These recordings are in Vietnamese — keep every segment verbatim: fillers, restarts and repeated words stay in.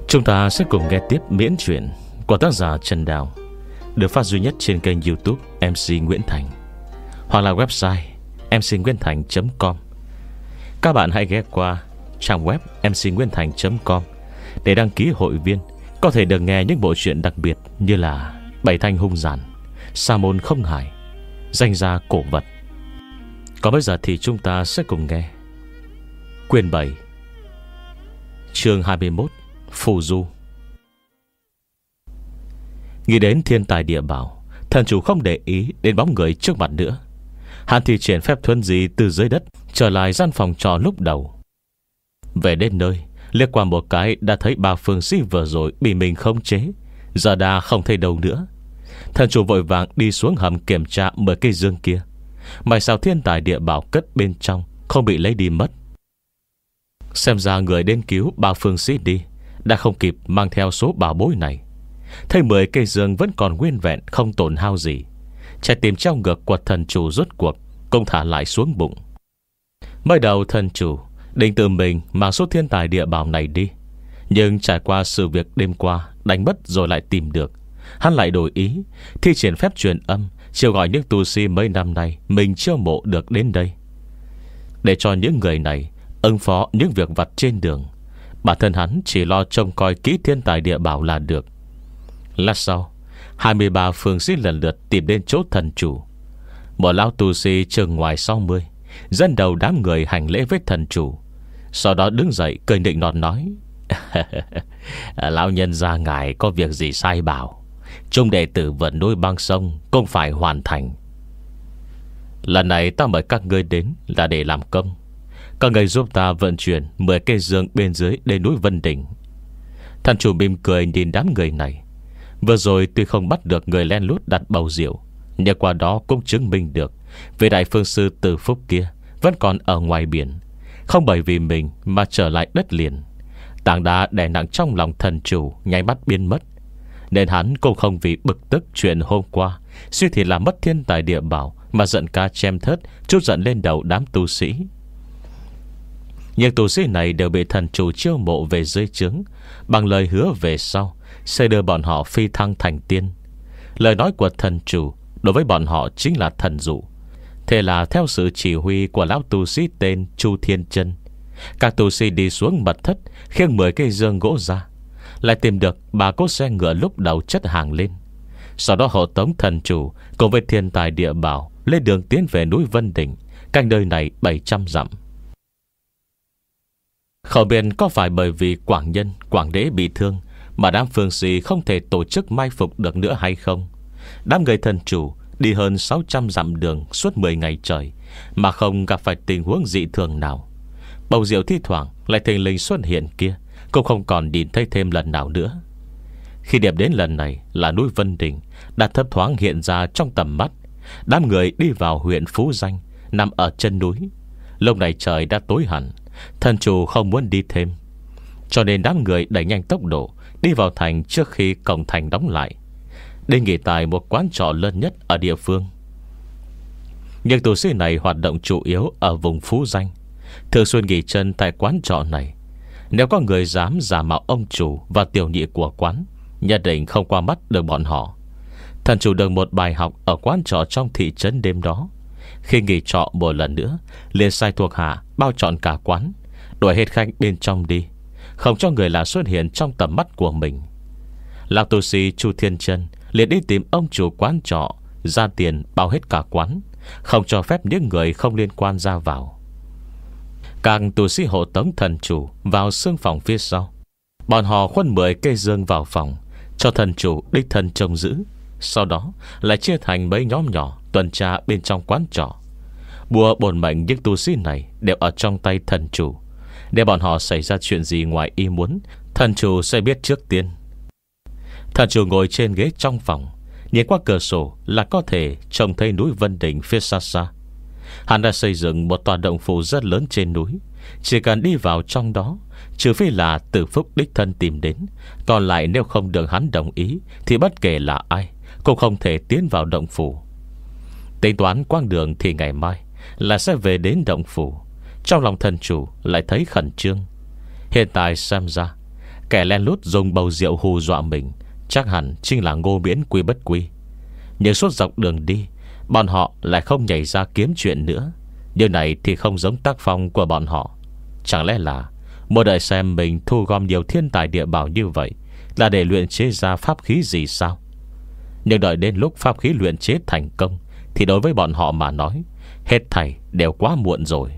Chúng ta sẽ cùng nghe tiếp miễn truyện của tác giả Trần Đào, được phát duy nhất trên kênh YouTube em xê Nguyễn Thành, hoặc là website em xê nguyễn thành chấm com. Các bạn hãy ghé qua trang web em xê nguyễn thành chấm com để đăng ký hội viên, có thể được nghe những bộ truyện đặc biệt như là Bảy Thanh Hung Giản, Sa Môn Không Hải, Danh Gia Cổ Vật. Còn bây giờ thì chúng ta sẽ cùng nghe quyển bảy, chương hai mươi mốt, Phù Du. Nghĩ đến thiên tài địa bảo, thần chủ không để ý đến bóng người trước mặt nữa. Hắn thi triển phép thuần gì từ dưới đất trở lại gian phòng trò lúc đầu. Về đến nơi, liếc qua một cái đã thấy ba phương sĩ vừa rồi bị mình khống chế, giờ đã không thấy đâu nữa. Thần chủ vội vàng đi xuống hầm kiểm tra mười cây dương kia. May sao thiên tài địa bảo cất bên trong không bị lấy đi mất. Xem ra người đến cứu ba phương sĩ đi đã không kịp mang theo số bảo bối này. Thấy mười cây dương vẫn còn nguyên vẹn, không tổn hao gì, trái tim trong ngực của thần chủ rốt cuộc cũng thả lại xuống bụng. Mới đầu thần chủ định tự mình mang số thiên tài địa bảo này đi, nhưng trải qua sự việc đêm qua đánh mất rồi lại tìm được, hắn lại đổi ý, thi triển phép truyền âm chiêu gọi những tu sĩ mấy năm nay mình chiêu mộ được đến đây, để cho những người này ứng phó những việc vặt trên đường. Bản thân hắn chỉ lo trông coi kỹ thiên tài địa bảo là được. Lát sau, hai mươi ba phương sĩ lần lượt tìm đến chỗ thần chủ. Một lão tu sĩ chừng ngoài sáu mươi dẫn đầu đám người hành lễ với thần chủ, sau đó đứng dậy cười nịnh nọt nói: Lão nhân gia ngài có việc gì sai bảo, chúng đệ tử vượt núi băng sông cũng phải hoàn thành. Lần này ta mời các ngươi đến là để làm công. Các người giúp ta vận chuyển mười cây dương bên dưới đê núi Vân Đỉnh. Thần chủ mỉm cười nhìn đám người này. Vừa rồi tuy không bắt được người len lút đặt bầu rượu, nhưng qua đó cũng chứng minh được vị đại phương sư Từ Phúc kia vẫn còn ở ngoài biển, không bởi vì mình mà trở lại đất liền. Tảng đá đè nặng trong lòng thần chủ nháy mắt biến mất, nên hắn cũng không vì bực tức chuyện hôm qua suy thì làm mất thiên tài địa bảo mà giận ca chém thớt, chút giận lên đầu đám tu sĩ. Nhưng tu sĩ này đều bị thần chủ chiêu mộ về dưới trướng, bằng lời hứa về sau sẽ đưa bọn họ phi thăng thành tiên. Lời nói của thần chủ đối với bọn họ chính là thần dụ. Thế là theo sự chỉ huy của lão tu sĩ tên Chu Thiên Chân, các tu sĩ đi xuống mật thất, khiêng mười cây dương gỗ ra, lại tìm được ba cỗ xe ngựa lúc đầu chất hàng lên. Sau đó hộ tống thần chủ cùng với thiên tài địa bảo lên đường tiến về núi Vân Đỉnh, cách nơi này bảy trăm dặm. Không biết có phải bởi vì Quảng Nhân, Quảng Đế bị thương mà đám phương sĩ không thể tổ chức mai phục được nữa hay không. Đám người thần chủ đi hơn sáu trăm dặm đường suốt mười ngày trời mà không gặp phải tình huống dị thường nào. Bầu rượu thi thoảng lại thình lình xuất hiện kia cũng không còn nhìn thấy thêm lần nào nữa. Khi điểm đến lần này là núi Vân Đỉnh đã thấp thoáng hiện ra trong tầm mắt. Đám người đi vào huyện Phú Danh, nằm ở chân núi. Lúc này trời đã tối hẳn, thần chủ không muốn đi thêm, cho nên đám người đẩy nhanh tốc độ đi vào thành trước khi cổng thành đóng lại, đi nghỉ tại một quán trọ lớn nhất ở địa phương. Nhưng tu sĩ này hoạt động chủ yếu ở vùng Phú Danh, thường xuyên nghỉ chân tại quán trọ này. Nếu có người dám giả mạo ông chủ và tiểu nhị của quán, nhất định không qua mắt được bọn họ. Thần chủ được một bài học ở quán trọ trong thị trấn đêm đó. Khi nghỉ trọ một lần nữa, liền sai thuộc hạ bao trọn cả quán, đuổi hết khách bên trong đi, không cho người lạ xuất hiện trong tầm mắt của mình. Lão tu sĩ Chu Thiên Chân liền đi tìm ông chủ quán trọ, ra tiền bao hết cả quán, không cho phép những người không liên quan ra vào. Các tu sĩ hộ tống thần chủ vào xương phòng phía sau. Bọn họ khuân mười cây dương vào phòng, cho thần chủ đích thân trông giữ. Sau đó lại chia thành mấy nhóm nhỏ tuần tra bên trong quán trọ. Bùa bổn mệnh những tu sĩ này đều ở trong tay thần chủ. Để bọn họ xảy ra chuyện gì ngoài ý muốn, thần chủ sẽ biết trước tiên. Thần chủ ngồi trên ghế trong phòng, nhìn qua cửa sổ là có thể trông thấy núi Vân Đỉnh phía xa xa. Hắn đã xây dựng một tòa động phủ rất lớn trên núi. Chỉ cần đi vào trong đó, trừ phi là Từ Phúc đích thân tìm đến, còn lại nếu không được hắn đồng ý thì bất kể là ai cũng không thể tiến vào động phủ. Tính toán quãng đường thì ngày mai là sẽ về đến động phủ. Trong lòng thần chủ lại thấy khẩn trương. Hiện tại xem ra Kẻ len lút dùng bầu rượu hù dọa mình chắc hẳn chính là Ngô Miễn quy bất quy. Nhưng suốt dọc đường đi, bọn họ lại không nhảy ra kiếm chuyện nữa. Điều này thì không giống tác phong của bọn họ. Chẳng lẽ là một đợi xem mình thu gom nhiều thiên tài địa bảo như vậy là để luyện chế ra pháp khí gì sao? Nhưng đợi đến lúc pháp khí luyện chế thành công thì đối với bọn họ mà nói, hết thảy đều quá muộn rồi.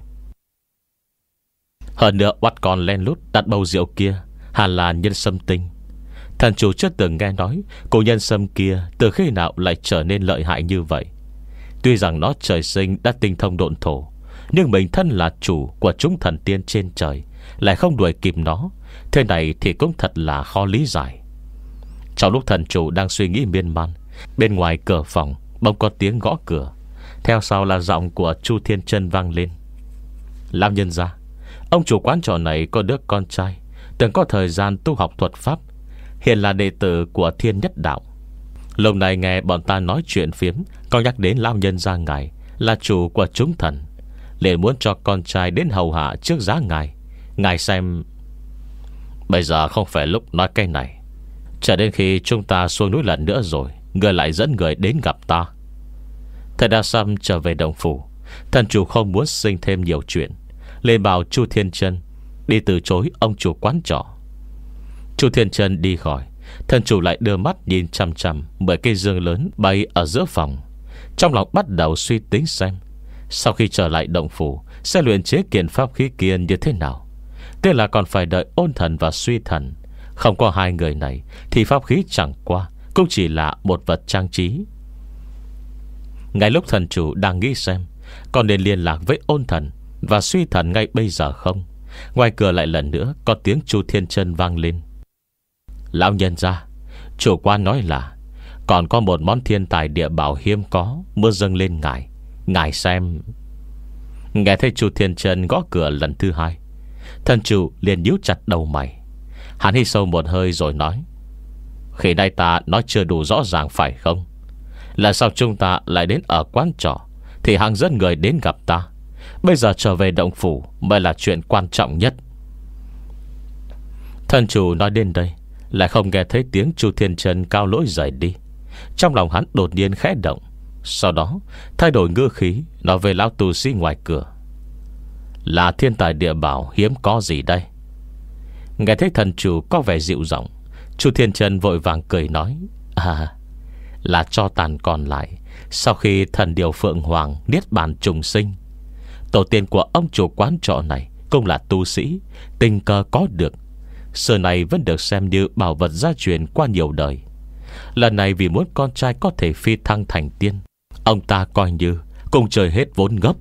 Hơn nữa oắt con len lút đặt bầu rượu kia hẳn là nhân sâm tinh. Thần chủ chưa từng nghe nói cô nhân sâm kia từ khi nào lại trở nên lợi hại như vậy. Tuy rằng nó trời sinh đã tinh thông độn thổ, nhưng mình thân là chủ của chúng thần tiên trên trời lại không đuổi kịp nó. Thế này thì cũng thật là khó lý giải. Trong lúc thần chủ đang suy nghĩ miên man, bên ngoài cửa phòng bỗng có tiếng gõ cửa. Theo sau là giọng của Chu Thiên Chân vang lên. Lão nhân gia, ông chủ quán trọ này có đứa con trai từng có thời gian tu học thuật pháp, hiện là đệ tử của Thiên Nhất Đạo. Lúc này nghe bọn ta nói chuyện phiếm, có nhắc đến lão nhân gia ngài là chủ của chúng thần, liền muốn cho con trai đến hầu hạ trước giá ngài. Ngài xem. Bây giờ không phải lúc nói cái này. Chờ đến khi chúng ta xuống núi lần nữa rồi, người lại dẫn người đến gặp ta. Thầy Đa Sâm trở về động phủ. Thần chủ không muốn sinh thêm nhiều chuyện, lên bảo Chu Thiên Chân đi từ chối ông chủ quán trọ. Chu Thiên Chân đi khỏi, thần chủ lại đưa mắt nhìn chằm chằm bởi cây dương lớn bay ở giữa phòng. Trong lòng bắt đầu suy tính xem sau khi trở lại động phủ sẽ luyện chế kiện pháp khí kia như thế nào. Tức là còn phải đợi Ôn Thần và Suy Thần. Không có hai người này thì pháp khí chẳng qua cũng chỉ là một vật trang trí. Ngay lúc thần chủ đang nghĩ xem còn nên liên lạc với Ôn Thần và Suy Thần ngay bây giờ không, ngoài cửa lại lần nữa có tiếng Chu Thiên Chân vang lên. Lão nhân gia, chủ quan nói là còn có một món thiên tài địa bảo hiếm có muốn dâng lên ngài. Ngài xem. Nghe thấy Chu Thiên Chân gõ cửa lần thứ hai, thần chủ liền nhíu chặt đầu mày. Hắn hít sâu một hơi rồi nói: khi nay ta nói chưa đủ rõ ràng phải không? Là sao chúng ta lại đến ở quán trọ thì hắn dẫn người đến gặp ta. Bây giờ trở về động phủ mới là chuyện quan trọng nhất. Thần chủ nói đến đây lại không nghe thấy tiếng Chu Thiên Chân cao lỗi rời đi. Trong lòng hắn đột nhiên khẽ động, sau đó thay đổi ngữ khí nói về lão tu sĩ ngoài cửa: là thiên tài địa bảo hiếm có gì đây? Nghe thấy thần chủ có vẻ dịu giọng, Chu Thiên Chân vội vàng cười nói: à, là tro tàn còn lại sau khi thần điều Phượng Hoàng niết bàn trùng sinh. Tổ tiên của ông chủ quán trọ này cũng là tu sĩ, tình cờ có được. Xưa này vẫn được xem như bảo vật gia truyền qua nhiều đời. Lần này vì muốn con trai có thể phi thăng thành tiên, ông ta coi như cùng trời hết vốn gốc.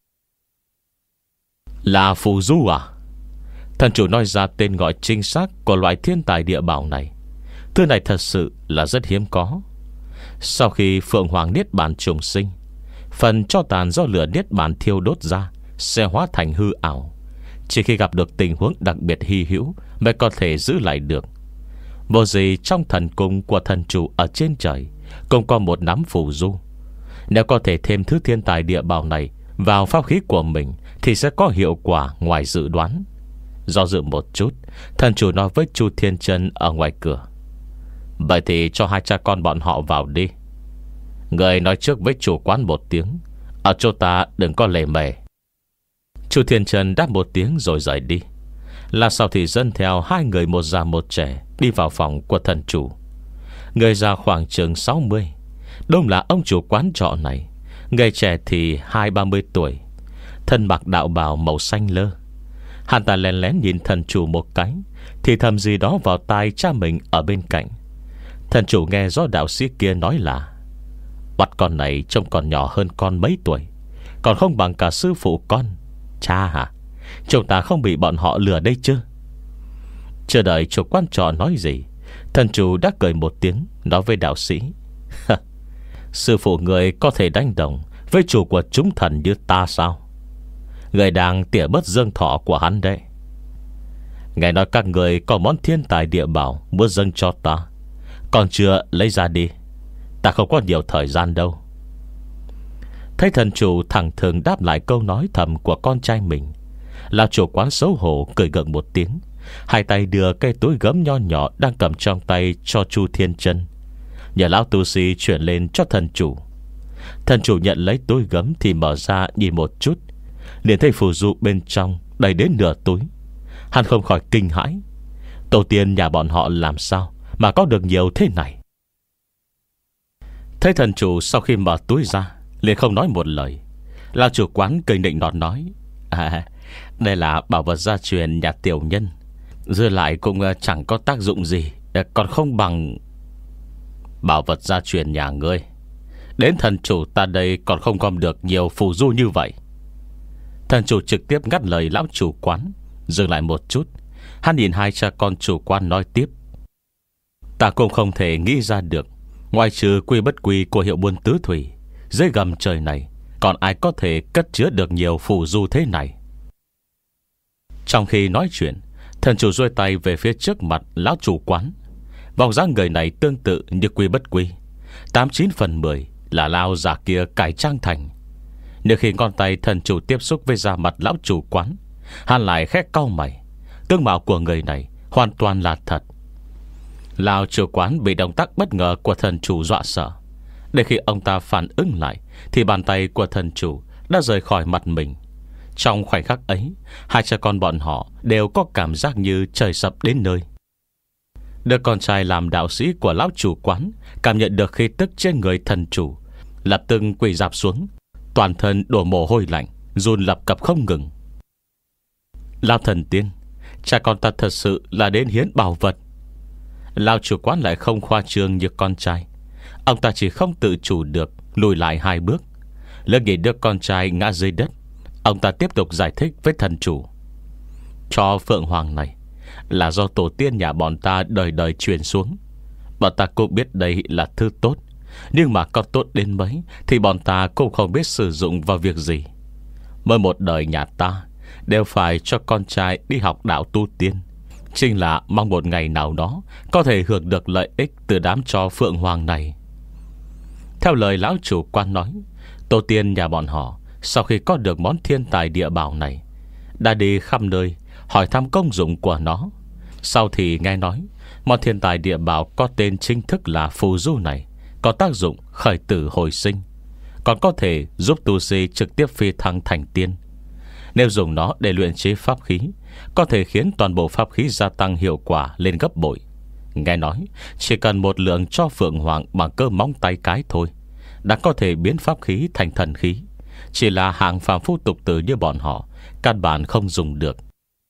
Là phù du à? Thần chủ nói ra tên gọi chính xác của loại thiên tài địa bảo này. Thứ này thật sự là rất hiếm có. Sau khi Phượng Hoàng niết bàn trùng sinh, phần tro tàn do lửa niết bàn thiêu đốt ra sẽ hóa thành hư ảo. Chỉ khi gặp được tình huống đặc biệt hy hữu mới có thể giữ lại được. Vô gì trong thần cung của thần chủ ở trên trời cũng có một nắm phù du. Nếu có thể thêm thứ thiên tài địa bảo này vào pháp khí của mình thì sẽ có hiệu quả ngoài dự đoán. Do dự một chút, thần chủ nói với Chu Thiên Chân ở ngoài cửa: vậy thì cho hai cha con bọn họ vào đi. Người nói trước với chủ quán một tiếng, ở chỗ ta đừng có lề mề. Chu Thiên Chân đáp một tiếng rồi rời đi. Là sau thì dẫn theo hai người một già một trẻ đi vào phòng của thần chủ. Người già khoảng chừng sáu mươi, đúng là ông chủ quán trọ này. Người trẻ thì hai ba mươi tuổi, thân mặc đạo bào màu xanh lơ. Hắn ta lén lén nhìn thần chủ một cái, thì thầm gì đó vào tai cha mình ở bên cạnh. Thần chủ nghe rõ đạo sĩ kia nói là: bắt con này trông còn nhỏ hơn con mấy tuổi, còn không bằng cả sư phụ con. Cha hả? Chúng ta không bị bọn họ lừa đây chứ? Chưa đợi chủ quan trò nói gì, thần chủ đã cười một tiếng, nói với đạo sĩ: sư phụ người có thể đánh đồng với chủ của chúng thần như ta sao? Người đang tỉa bớt dương thọ của hắn đấy. Ngài nói các người có món thiên tài địa bảo muốn dâng cho ta, còn chưa lấy ra đi. Ta không có nhiều thời gian đâu. Thấy thần chủ thẳng thừng đáp lại câu nói thầm của con trai mình, lão chủ quán xấu hổ cười gượng một tiếng, hai tay đưa cây túi gấm nho nhỏ đang cầm trong tay cho Chu Thiên Chân, nhờ lão tu sĩ chuyển lên cho thần chủ. Thần chủ nhận lấy túi gấm thì mở ra nhìn một chút, liền thấy phù du bên trong đầy đến nửa túi. Hắn không khỏi kinh hãi, tổ tiên nhà bọn họ làm sao mà có được nhiều thế này. Thấy thần chủ sau khi mở túi ra liền không nói một lời. Lão chủ quán cười nịnh nọt nói: À, đây là bảo vật gia truyền nhà tiểu nhân, dư lại cũng chẳng có tác dụng gì, còn không bằng. Bảo vật gia truyền nhà ngươi, đến thần chủ ta đây còn không gom được nhiều phù du như vậy. Thần chủ trực tiếp ngắt lời lão chủ quán. Dừng lại một chút, hắn nhìn hai cha con chủ quan nói tiếp: Ta cũng không thể nghĩ ra được, ngoài trừ quy bất quy của hiệu buôn tứ thủy, dưới gầm trời này còn ai có thể cất chứa được nhiều phù du thế này. Trong khi nói chuyện, thần chủ duỗi tay về phía trước mặt lão chủ quán. Vòng dáng người này tương tự như quy bất quy, tám chín phần mười là lao giả kia cải trang thành. Nhưng khi ngón tay thần chủ tiếp xúc với da mặt lão chủ quán, hắn lại khẽ cau mày. Tướng mạo của người này hoàn toàn là thật. Lão chủ quán bị động tác bất ngờ của thần chủ dọa sợ. Để khi ông ta phản ứng lại thì bàn tay của thần chủ đã rời khỏi mặt mình. Trong khoảnh khắc ấy, hai cha con bọn họ đều có cảm giác như trời sập đến nơi. Đứa con trai làm đạo sĩ của lão chủ quán cảm nhận được khí tức trên người thần chủ, lập tức quỳ rạp xuống, toàn thân đổ mồ hôi lạnh, run lập cập không ngừng. Lão thần tiên, cha con ta thật sự là đến hiến bảo vật. Lão chủ quán lại không khoa trương như con trai. Ông ta chỉ không tự chủ được lùi lại hai bước. Lỡ nghĩ đứa con trai ngã dưới đất, ông ta tiếp tục giải thích với thần chủ: Cho Phượng Hoàng này là do tổ tiên nhà bọn ta đời đời truyền xuống. Bọn ta cũng biết đây là thứ tốt, nhưng mà có tốt đến mấy thì bọn ta cũng không biết sử dụng vào việc gì. Mỗi một đời nhà ta đều phải cho con trai đi học đạo tu tiên, chính là mong một ngày nào đó có thể hưởng được lợi ích từ đám cho Phượng Hoàng này. Theo lời lão chủ quan nói, tổ tiên nhà bọn họ sau khi có được món thiên tài địa bảo này đã đi khắp nơi hỏi thăm công dụng của nó. Sau thì nghe nói món thiên tài địa bảo có tên chính thức là phù du này có tác dụng khởi tử hồi sinh, còn có thể giúp tu sĩ trực tiếp phi thăng thành tiên. Nếu dùng nó để luyện chế pháp khí, có thể khiến toàn bộ pháp khí gia tăng hiệu quả lên gấp bội. Nghe nói chỉ cần một lượng cho Phượng Hoàng bằng cơ móng tay cái thôi đã có thể biến pháp khí thành thần khí. Chỉ là hạng phàm phu tục tử như bọn họ căn bản không dùng được.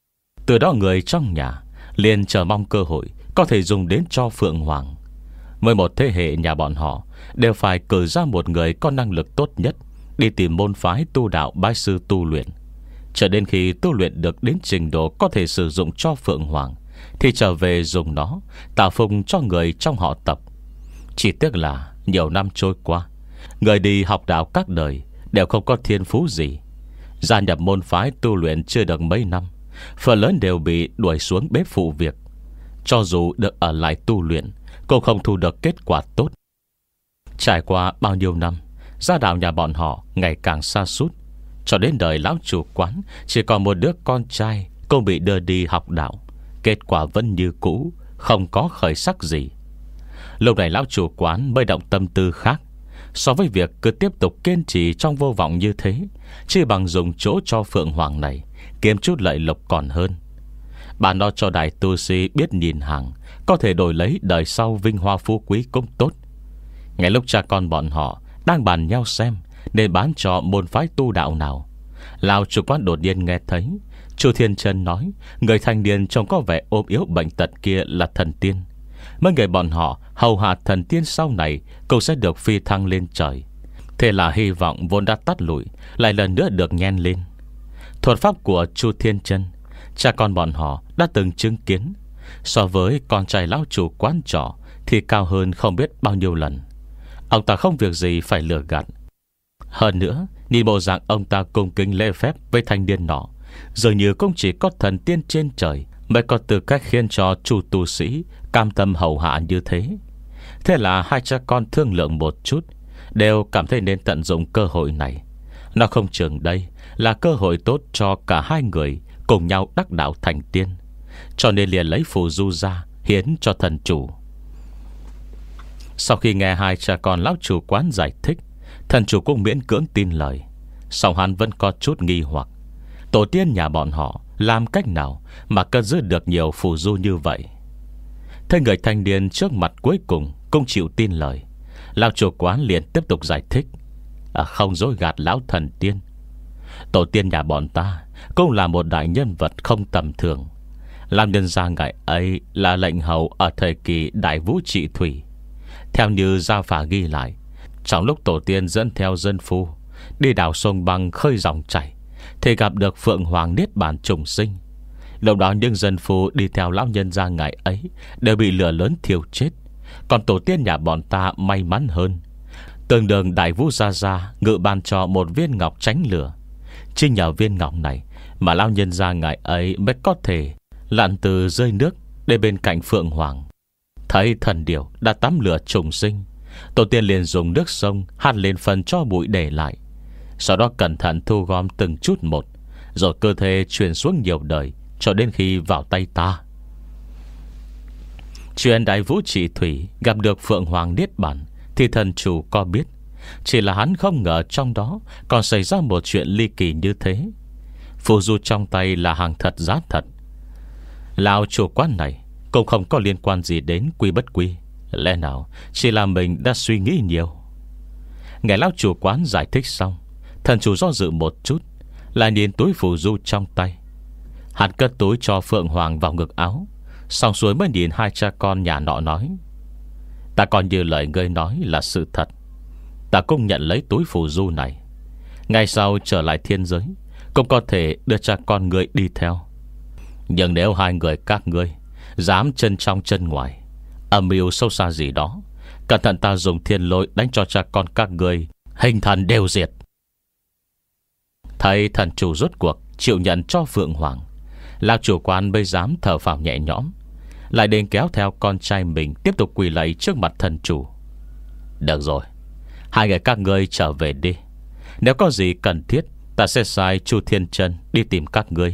Từ đó người trong nhà liền chờ mong cơ hội có thể dùng đến cho Phượng Hoàng. Mỗi một thế hệ nhà bọn họ đều phải cử ra một người có năng lực tốt nhất đi tìm môn phái tu đạo bái sư tu luyện. Cho đến khi tu luyện được đến trình độ có thể sử dụng cho Phượng Hoàng thì trở về dùng nó tạo phùng cho người trong họ tập. Chỉ tiếc là nhiều năm trôi qua, người đi học đạo các đời đều không có thiên phú gì. Gia nhập môn phái tu luyện chưa được mấy năm, phần lớn đều bị đuổi xuống bếp phụ việc. Cho dù được ở lại tu luyện cũng không thu được kết quả tốt. Trải qua bao nhiêu năm, gia đạo nhà bọn họ ngày càng sa sút. Cho đến đời lão chủ quán chỉ còn một đứa con trai cũng bị đưa đi học đạo. Kết quả vẫn như cũ, không có khởi sắc gì. Lúc này lão chủ quán mới động tâm tư khác. So với việc cứ tiếp tục kiên trì trong vô vọng như thế, chỉ bằng dùng chỗ cho Phượng Hoàng này kiếm chút lợi lộc còn hơn. Bà nó cho đại tu sĩ biết nhìn hàng, có thể đổi lấy đời sau vinh hoa phú quý cũng tốt. Ngay lúc cha con bọn họ đang bàn nhau xem nên bán cho môn phái tu đạo nào, lão chủ quán đột nhiên nghe thấy Chu Thiên Chân nói người thanh niên trông có vẻ ốm yếu bệnh tật kia là thần tiên. Mấy người bọn họ hầu hạ thần tiên sau này cũng sẽ được phi thăng lên trời. Thế là hy vọng vốn đã tắt lụi lại lần nữa được nhen lên. Thuật pháp của Chu Thiên Chân cha con bọn họ đã từng chứng kiến, so với con trai lão chủ quán trọ thì cao hơn không biết bao nhiêu lần. Ông ta không việc gì phải lừa gạt. Hơn nữa, nhìn bộ dạng ông ta cung kính lễ phép với thanh niên nọ, dường như cũng chỉ có thần tiên trên trời mới có tư cách khiến cho chủ tu sĩ cam tâm hầu hạ như thế. Thế là hai cha con thương lượng một chút, đều cảm thấy nên tận dụng cơ hội này. Nó không chừng đây là cơ hội tốt cho cả hai người cùng nhau đắc đạo thành tiên. cho nên liền lấy phù du ra hiến cho thần chủ. Sau khi nghe hai cha con lão chủ quán giải thích, thần chủ cũng miễn cưỡng tin lời. Song hắn vẫn có chút nghi hoặc, tổ tiên nhà bọn họ làm cách nào mà cất giữ được nhiều phù du như vậy. Thấy người thanh niên trước mặt cuối cùng cũng chịu tin lời, lão chủ quán liền tiếp tục giải thích. à, Không dối gạt lão thần tiên, tổ tiên nhà bọn ta cũng là một đại nhân vật không tầm thường. Làm nhân gia ngài ấy là lệnh hầu ở thời kỳ Đại Vũ Trị Thủy. Theo như gia phả ghi lại, trong lúc tổ tiên dẫn theo dân phu đi đào sông băng khơi dòng chảy, thì gặp được Phượng Hoàng Niết Bàn trùng sinh. Lúc đó những dân phu đi theo lão nhân gia ngài ấy đều bị lửa lớn thiêu chết. Còn tổ tiên nhà bọn ta may mắn hơn, tương đương Đại Vũ Gia Gia ngự ban cho một viên ngọc tránh lửa. Chính nhờ viên ngọc này mà lão nhân gia ngài ấy mới có thể lặn từ rơi nước đến bên cạnh Phượng Hoàng. Thấy thần điểu đã tắm lửa trùng sinh, tổ tiên liền dùng nước sông hạt lên phần cho bụi để lại, sau đó cẩn thận thu gom từng chút một, rồi cơ thể truyền xuống nhiều đời, cho đến khi vào tay ta. Chuyện Đại Vũ Trị Thủy gặp được Phượng Hoàng Niết Bàn thì thần chủ có biết, chỉ là hắn không ngờ trong đó còn xảy ra một chuyện ly kỳ như thế. Phù du trong tay là hàng thật giá thật. Lão chủ quán này cũng không có liên quan gì đến quy bất quy, lẽ nào chỉ là mình đã suy nghĩ nhiều. Nghe lão chủ quán giải thích xong, thần chủ do dự một chút, lại nhìn túi phù du trong tay. Hắn cất túi cho Phượng Hoàng vào ngực áo, xong xuôi mới nhìn hai cha con nhà nọ nói: Ta còn như lời ngươi nói là sự thật, ta cũng nhận lấy túi phù du này. Ngày sau trở lại thiên giới, cũng có thể đưa cha con ngươi đi theo. Nhưng nếu hai người các ngươi dám chân trong chân ngoài, âm mưu sâu xa gì đó, cẩn thận ta dùng thiên lôi đánh cho cha con các ngươi hình thần đều diệt. Thấy thần chủ rốt cuộc chịu nhận cho Phượng Hoàng, lão chủ quan mới dám thở phào nhẹ nhõm, lại đến kéo theo con trai mình tiếp tục quỳ lạy trước mặt thần chủ. Được rồi, hai người các ngươi trở về đi. Nếu có gì cần thiết, ta sẽ sai Chu Thiên Chân đi tìm các ngươi.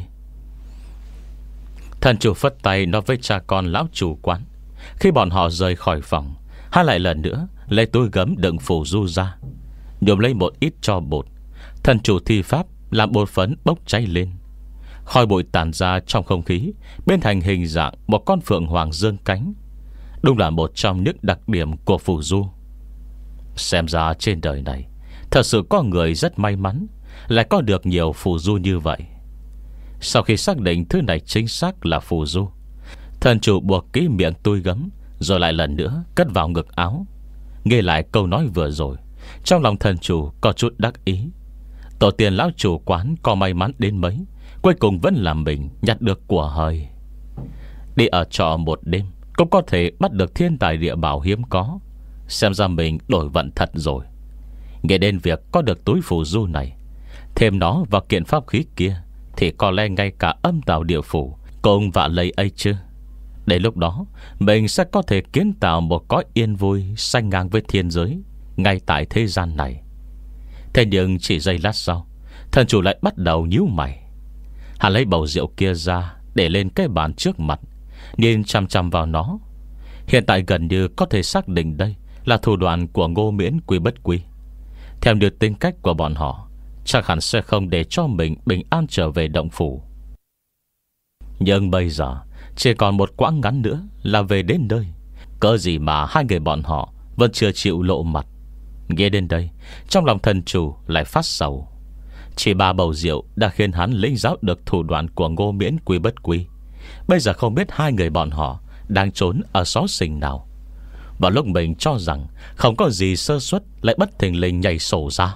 Thần chủ phất tay nói với cha con lão chủ quán. Khi bọn họ rời khỏi phòng, hắn lại lần nữa lấy túi gấm đựng phù du ra, nhuộm lấy một ít tro bột. Thần chủ thi pháp làm bột phấn bốc cháy lên, khói bụi tàn ra trong không khí, biến thành hình dạng một con phượng hoàng dương cánh. Đúng là một trong những đặc điểm của phù du. Xem ra trên đời này thật sự có người rất may mắn, lại có được nhiều phù du như vậy. Sau khi xác định thứ này chính xác là phù du, thần chủ buộc kỹ miệng túi gấm, rồi lại lần nữa cất vào ngực áo. Nghe lại câu nói vừa rồi, trong lòng thần chủ có chút đắc ý. Tổ tiên lão chủ quán có may mắn đến mấy, cuối cùng vẫn là mình nhặt được của hời. Đi ở trọ một đêm cũng có thể bắt được thiên tài địa bảo hiếm có, xem ra mình đổi vận thật rồi. Nghe đến việc có được túi phù du này, thêm nó vào kiện pháp khí kia, thì có lẽ ngay cả âm tào địa phủ cũng vạ lấy ấy chứ. Đến lúc đó mình sẽ có thể kiến tạo một cõi yên vui sánh ngang với thiên giới ngay tại thế gian này. Thế nhưng chỉ giây lát sau, thần chủ lại bắt đầu nhíu mày. Hắn lấy bầu rượu kia ra để lên cái bàn trước mặt, nhìn chăm chăm vào nó. Hiện tại gần như có thể xác định đây là thủ đoạn của Ngô Miễn Quy Bất Quy. Theo như tính cách của bọn họ, chắc hẳn sẽ không để cho mình bình an trở về động phủ. Nhưng bây giờ chỉ còn một quãng ngắn nữa là về đến nơi, cớ gì mà hai người bọn họ vẫn chưa chịu lộ mặt. Nghe đến đây, trong lòng thần chủ lại phát sầu. Chỉ ba bầu rượu đã khiến hắn lĩnh giáo được thủ đoạn của Ngô Miễn Quy Bất Quy. Bây giờ không biết hai người bọn họ đang trốn ở xó xỉnh nào. Vào lúc mình cho rằng không có gì sơ suất, lại bất thình lình nhảy sổ ra.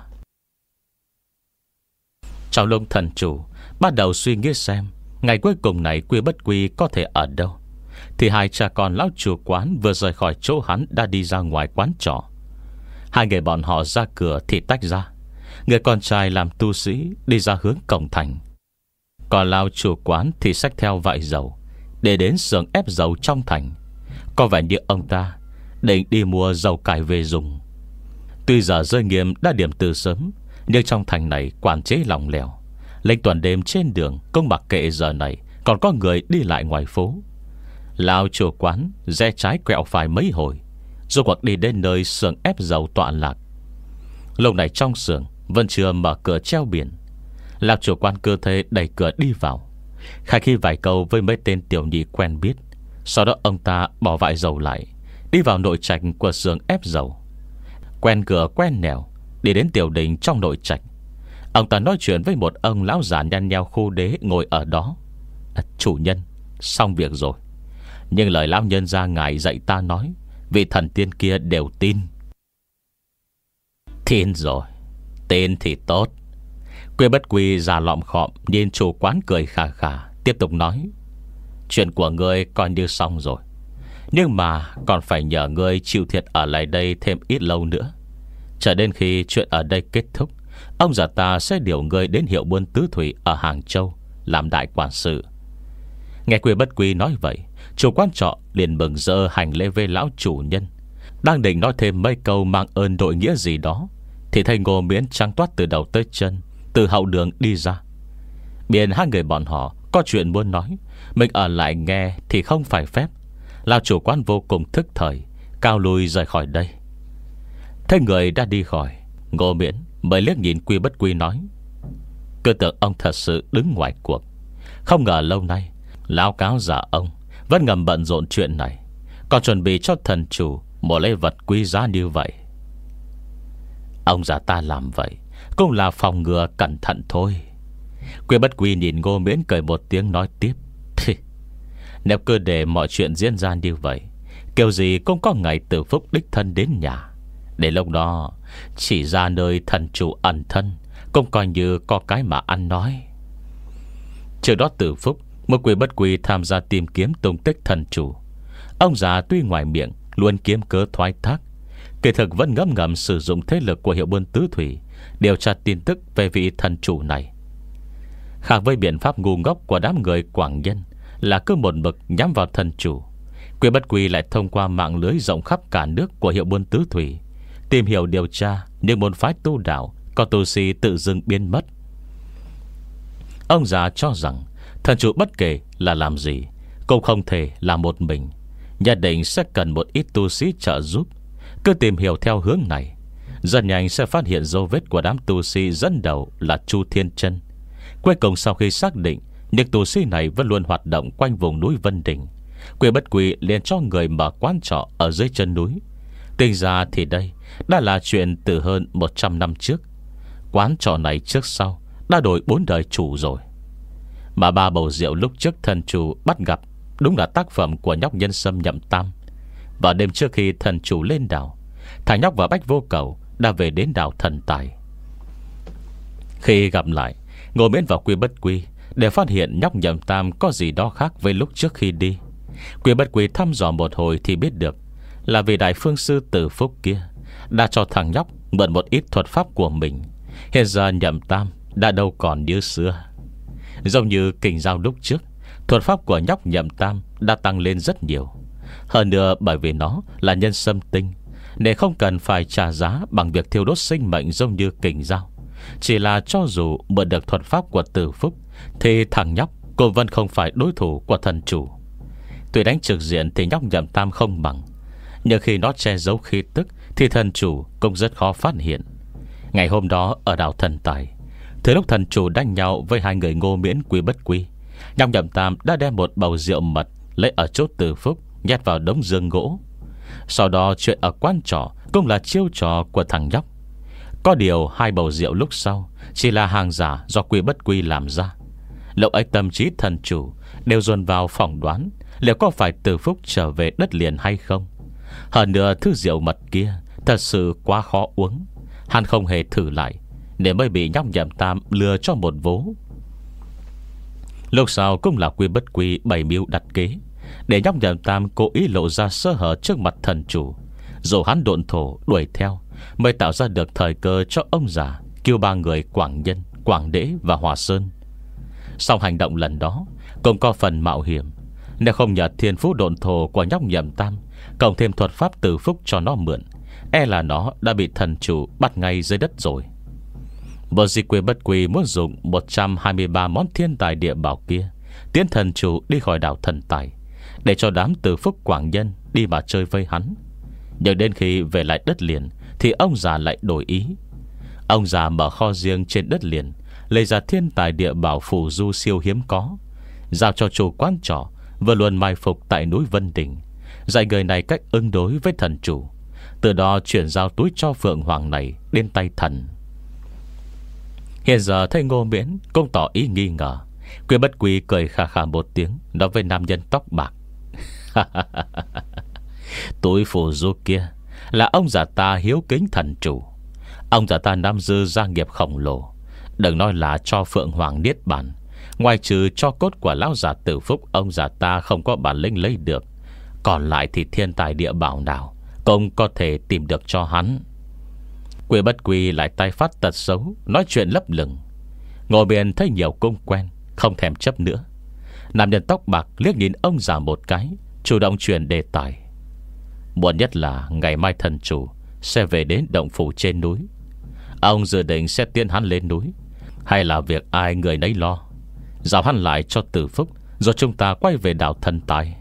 Trong lúc thần chủ bắt đầu suy nghĩ xem ngày cuối cùng này Quy Bất Quy có thể ở đâu, thì hai cha con lão chủ quán vừa rời khỏi chỗ hắn đã đi ra ngoài quán trọ. Hai người bọn họ ra cửa thì tách ra. Người con trai làm tu sĩ đi ra hướng cổng thành, còn lão chủ quán thì xách theo vại dầu để đến xưởng ép dầu trong thành. Có vẻ như ông ta định đi mua dầu cải về dùng. Tuy giờ giới nghiêm đã điểm từ sớm, nhưng trong thành này quản chế lòng lèo, lệnh toàn đêm trên đường cũng mặc kệ giờ này còn có người đi lại ngoài phố. Lão chủ quán rẽ trái quẹo phải mấy hồi, rồi cuộc đi đến nơi xưởng ép dầu tọa lạc. Lúc này trong xưởng vẫn chưa mở cửa treo biển. Lão chủ quán cơ thế đẩy cửa đi vào, khai khi vài câu với mấy tên tiểu nhị quen biết. Sau đó ông ta bỏ vại dầu lại, đi vào nội trạch của xưởng ép dầu. Quen cửa quen nẻo đi đến tiểu đình trong nội trạch. Ông ta nói chuyện với một ông lão già nhăn nheo khu đế ngồi ở đó. à, Chủ nhân, xong việc rồi. Nhưng lời lão nhân gia ngài dạy ta nói, vị thần tiên kia đều tin. Tin rồi, tin thì tốt. Quy Bất Quy già lọm khọm nhìn chủ quán cười khà khà, tiếp tục nói: chuyện của ngươi coi như xong rồi, nhưng mà còn phải nhờ ngươi chịu thiệt ở lại đây thêm ít lâu nữa. Chờ đến khi chuyện ở đây kết thúc, ông già ta sẽ điều ngươi đến hiệu buôn tứ thủy ở Hàng Châu làm đại quản sự. Nghe Quy Bất Quy nói vậy, chủ quán trọ liền mừng rỡ hành lễ với lão chủ nhân. Đang định nói thêm mấy câu mang ơn đội nghĩa gì đó, thì thấy Ngô Miễn trắng toát từ đầu tới chân từ hậu đường đi ra. Biển hai người bọn họ có chuyện muốn nói, mình ở lại nghe thì không phải phép. Lão chủ quán vô cùng thức thời, cao lùi rời khỏi đây. Thấy người đã đi khỏi, Ngô Miễn mới liếc nhìn Quy Bất Quy nói: cứ tưởng ông thật sự đứng ngoài cuộc, không ngờ lâu nay lão cáo giả ông vẫn ngầm bận rộn chuyện này, còn chuẩn bị cho thần chủ một lễ vật quý giá như vậy. Ông già ta làm vậy cũng là phòng ngừa cẩn thận thôi. Quy Bất Quy nhìn Ngô Miễn cười một tiếng nói tiếp: nếu cứ để mọi chuyện diễn ra như vậy, kiểu gì cũng có ngày Tử Phúc đích thân đến nhà. Để lúc đó chỉ ra nơi thần chủ ẩn thân, cũng coi như có cái mà ăn nói. Trước đó Tử Phúc một Quy Bất Quy tham gia tìm kiếm tung tích thần chủ. Ông già tuy ngoài miệng luôn kiếm cớ thoái thác, kỳ thực vẫn ngấm ngầm sử dụng thế lực của hiệu buôn tứ thủy điều tra tin tức về vị thần chủ này. Khác với biện pháp ngu ngốc của đám người Quảng Nhân là cứ một mực nhắm vào thần chủ, Quy Bất Quy lại thông qua mạng lưới rộng khắp cả nước của hiệu buôn tứ thủy tìm hiểu điều tra những môn phái tu đạo có tu sĩ tự dưng biến mất. Ông già cho rằng thần chủ bất kể là làm gì cũng không thể là một mình, nhất định sẽ cần một ít tu sĩ trợ giúp. Cứ tìm hiểu theo hướng này, rất nhanh sẽ phát hiện dấu vết của đám tu sĩ dẫn đầu là Chu Thiên Chân. Cuối cùng sau khi xác định những tu sĩ này vẫn luôn hoạt động quanh vùng núi Vân Đình, Quy Bất Quy liền cho người mở quán trọ ở dưới chân núi. Tính ra thì đây đã là chuyện từ hơn một trăm năm trước. Quán trọ này trước sau đã đổi bốn đời chủ rồi. Mà ba bầu rượu lúc trước thần chủ bắt gặp đúng là tác phẩm của nhóc Nhân Sâm Nhậm Tam. Vào đêm trước khi thần chủ lên đảo, thằng nhóc và Bách Vô Cầu đã về đến đảo Thần Tài. Khi gặp lại, Ngô Miễn và Quy Bất Quy để phát hiện nhóc Nhậm Tam có gì đó khác với lúc trước khi đi. Quy Bất Quy thăm dò một hồi thì biết được là vì đại phương sư Tử Phúc kia đã cho thằng nhóc mượn một ít thuật pháp của mình. Hiện giờ Nhậm Tam đã đâu còn như xưa. Giống như kình giao lúc trước, thuật pháp của nhóc Nhậm Tam đã tăng lên rất nhiều. Hơn nữa bởi vì nó là nhân sâm tinh, nên không cần phải trả giá bằng việc thiêu đốt sinh mệnh giống như kình giao. Chỉ là cho dù mượn được thuật pháp của Tử Phúc, thì thằng nhóc cũng vẫn không phải đối thủ của thần chủ. Tuy đánh trực diện thì nhóc Nhậm Tam không bằng, nhưng khi nó che giấu khí tức thì thần chủ cũng rất khó phát hiện. Ngày hôm đó ở đảo Thần Tài, từ lúc thần chủ đánh nhau với hai người Ngô Miễn Quy Bất Quy, nhóc Nhậm Tam đã đem một bầu rượu mật lấy ở chốt Tử Phúc nhét vào đống dương gỗ. Sau đó chuyện ở quán trọ cũng là chiêu trò của thằng nhóc. Có điều hai bầu rượu lúc sau chỉ là hàng giả do Quy Bất Quy làm ra. Lúc ấy tâm trí thần chủ đều dồn vào phỏng đoán liệu có phải Tử Phúc trở về đất liền hay không. Hơn nữa thứ rượu mật kia thật sự quá khó uống, hắn không hề thử lại, nên mới bị nhóc Nhậm Tam lừa cho một vố. Lúc sau cũng là Quy Bất Quy bày mưu đặt kế để nhóc Nhậm Tam cố ý lộ ra sơ hở trước mặt thần chủ, rồi hắn độn thổ đuổi theo, mới tạo ra được thời cơ cho ông già kêu ba người Quảng Nhân, Quảng Đễ và Hòa Sơn. Sau hành động lần đó cũng có phần mạo hiểm, nếu không nhờ thiên phú độn thổ của nhóc Nhậm Tam cộng thêm thuật pháp Tử Phúc cho nó mượn, e là nó đã bị thần chủ bắt ngay dưới đất rồi. Bởi vì Quy Bất Quy muốn dùng một trăm hai mươi ba món thiên tài địa bảo kia tiến thần chủ đi khỏi đảo Thần Tài, để cho đám Từ Phúc Quảng Nhân đi mà chơi với hắn. Nhưng đến khi về lại đất liền thì ông già lại đổi ý. Ông già mở kho riêng trên đất liền, lấy ra thiên tài địa bảo phù du siêu hiếm có, giao cho chủ quán trọ vừa luôn mai phục tại núi Vân Đình, dạy người này cách ứng đối với thần chủ. Từ đó chuyển giao túi cho Phượng Hoàng này đến tay thần. Hiện giờ thấy Ngô Miễn cũng tỏ ý nghi ngờ, Quyên Bất Quy cười khà khà một tiếng, nói với nam nhân tóc bạc: túi phù du kia là ông già ta hiếu kính thần chủ. Ông già ta nam dư gia nghiệp khổng lồ, đừng nói là cho Phượng Hoàng niết bàn, ngoài trừ cho cốt của lão già Tử Phúc ông già ta không có bản lĩnh lấy được, còn lại thì thiên tài địa bảo nào cũng có thể tìm được cho hắn. Quyên Bất Quy lại tay phát tật xấu, nói chuyện lấp lửng. Ngô Miễn thấy nhiều cung quen, không thèm chấp nữa. Nam nhân tóc bạc liếc nhìn ông già một cái, chủ động chuyển đề tài: muộn nhất là ngày mai thần chủ sẽ về đến động phủ trên núi. Ông dự định sẽ tiến hắn lên núi, hay là việc ai người nấy lo, giao hắn lại cho Tử Phúc, rồi chúng ta quay về đảo Thần Tài?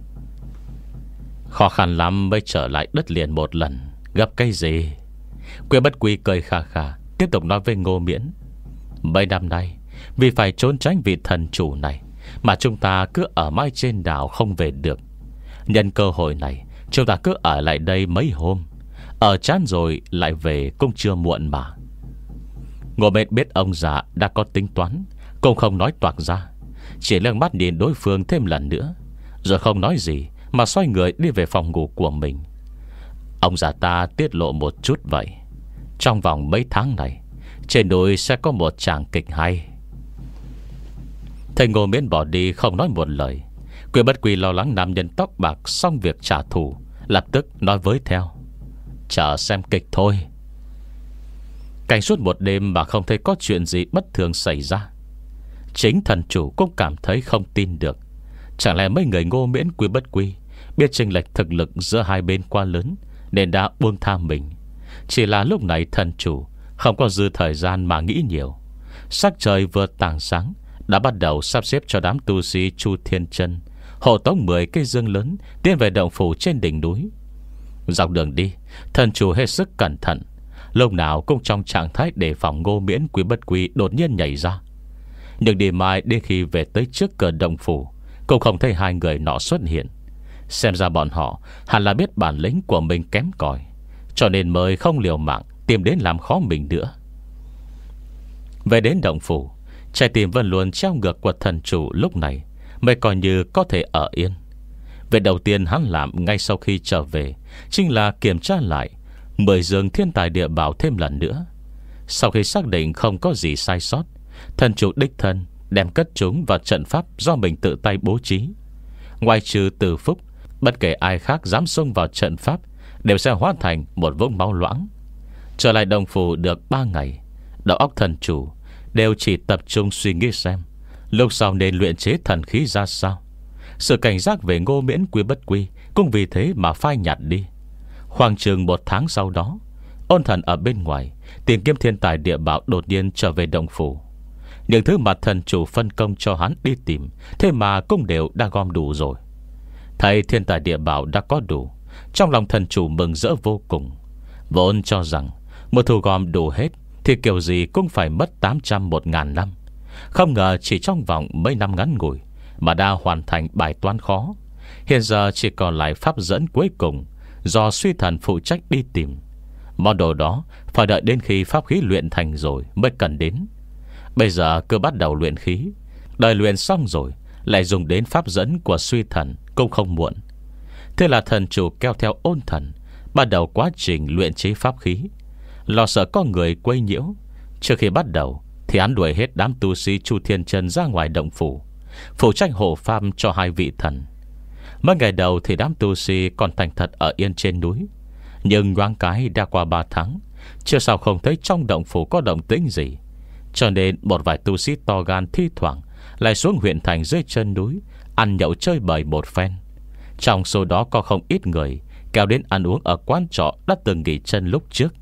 Khó khăn lắm mới trở lại đất liền một lần, gấp cái gì? Quyên Bất Quy cười khà khà, tiếp tục nói với Ngô Miễn: mấy năm nay vì phải trốn tránh vị thần chủ này mà chúng ta cứ ở mãi trên đảo không về được. Nhân cơ hội này chúng ta cứ ở lại đây mấy hôm, ở chán rồi lại về cũng chưa muộn mà. Ngô Miễn biết ông già đã có tính toán, cũng không nói toạc ra, chỉ lưng mắt nhìn đối phương thêm lần nữa, rồi không nói gì mà xoay người đi về phòng ngủ của mình. Ông già ta tiết lộ một chút vậy: trong vòng mấy tháng này trên núi sẽ có một tràng kịch hay. Thầy Ngô Miễn bỏ đi không nói một lời. Quyên Bất Quy lo lắng nam nhân tóc bạc xong việc trả thù, lập tức nói với theo: chờ xem kịch thôi. Cảnh suốt một đêm mà không thấy có chuyện gì bất thường xảy ra. Chính thần chủ cũng cảm thấy không tin được. Chẳng lẽ mấy người Ngô Miễn Quyên Bất Quy biết chênh lệch thực lực giữa hai bên quá lớn nên đã buông tha mình? Chỉ là lúc này thần chủ không có dư thời gian mà nghĩ nhiều. Sắc trời vừa tàng sáng, đã bắt đầu sắp xếp cho đám tu sĩ Chu Thiên Chân hộ tống mười cây dương lớn tiến về động phủ trên đỉnh núi. Dọc đường đi, thần chủ hết sức cẩn thận, lúc nào cũng trong trạng thái đề phòng Ngô Miễn Quyên Bất Quy đột nhiên nhảy ra. Nhưng đi mãi đến khi về tới trước cửa động phủ, cũng không thấy hai người nọ xuất hiện. Xem ra bọn họ hẳn là biết bản lĩnh của mình kém cỏi, cho nên mới không liều mạng tìm đến làm khó mình nữa. Về đến động phủ, trái tim vẫn luôn treo ngược của thần chủ lúc này mới coi như có thể ở yên. Việc đầu tiên hắn làm ngay sau khi trở về chính là kiểm tra lại mười dương thiên tài địa bảo thêm lần nữa. Sau khi xác định không có gì sai sót, thần chủ đích thân đem cất chúng vào trận pháp do mình tự tay bố trí. Ngoài trừ Từ Phúc, bất kể ai khác dám xông vào trận pháp đều sẽ hóa thành một vũng máu loãng. Trở lại đồng phủ được ba ngày, đầu óc thần chủ đều chỉ tập trung suy nghĩ xem lúc sau nên luyện chế thần khí ra sao. Sự cảnh giác về Ngô Miễn Quyên Bất Quy cũng vì thế mà phai nhạt đi. Khoảng chừng một tháng sau đó, Ôn Thần ở bên ngoài tìm kiếm thiên tài địa bảo đột nhiên trở về động phủ. Những thứ mà thần chủ phân công cho hắn đi tìm, thế mà cũng đều đã gom đủ rồi. Thấy thiên tài địa bảo đã có đủ, trong lòng thần chủ mừng rỡ vô cùng. Vốn cho rằng một thu gom đủ hết thì kiểu gì cũng phải mất tám trăm một ngàn năm. Không ngờ chỉ trong vòng mấy năm ngắn ngủi mà đã hoàn thành bài toán khó. Hiện giờ chỉ còn lại pháp dẫn cuối cùng do suy thần phụ trách đi tìm. Món đồ đó phải đợi đến khi pháp khí luyện thành rồi mới cần đến. Bây giờ cứ bắt đầu luyện khí, đợi luyện xong rồi lại dùng đến pháp dẫn của suy thần cũng không muộn. Thế là thần chủ kéo theo Ôn Thần bắt đầu quá trình luyện chế pháp khí. Lo sợ có người quấy nhiễu, trước khi bắt đầu thì hắn đuổi hết đám tu sĩ Chu Thiên Chân ra ngoài động phủ, phụ trách hộ phàm cho hai vị thần. Mấy ngày đầu thì đám tu sĩ còn thành thật ở yên trên núi. Nhưng nhoáng cái đã qua ba tháng, chưa sao không thấy trong động phủ có động tĩnh gì. Cho nên một vài tu sĩ to gan thi thoảng lại xuống huyện thành dưới chân núi ăn nhậu chơi bời một phen. Trong số đó có không ít người kéo đến ăn uống ở quán trọ đã từng nghỉ chân lúc trước.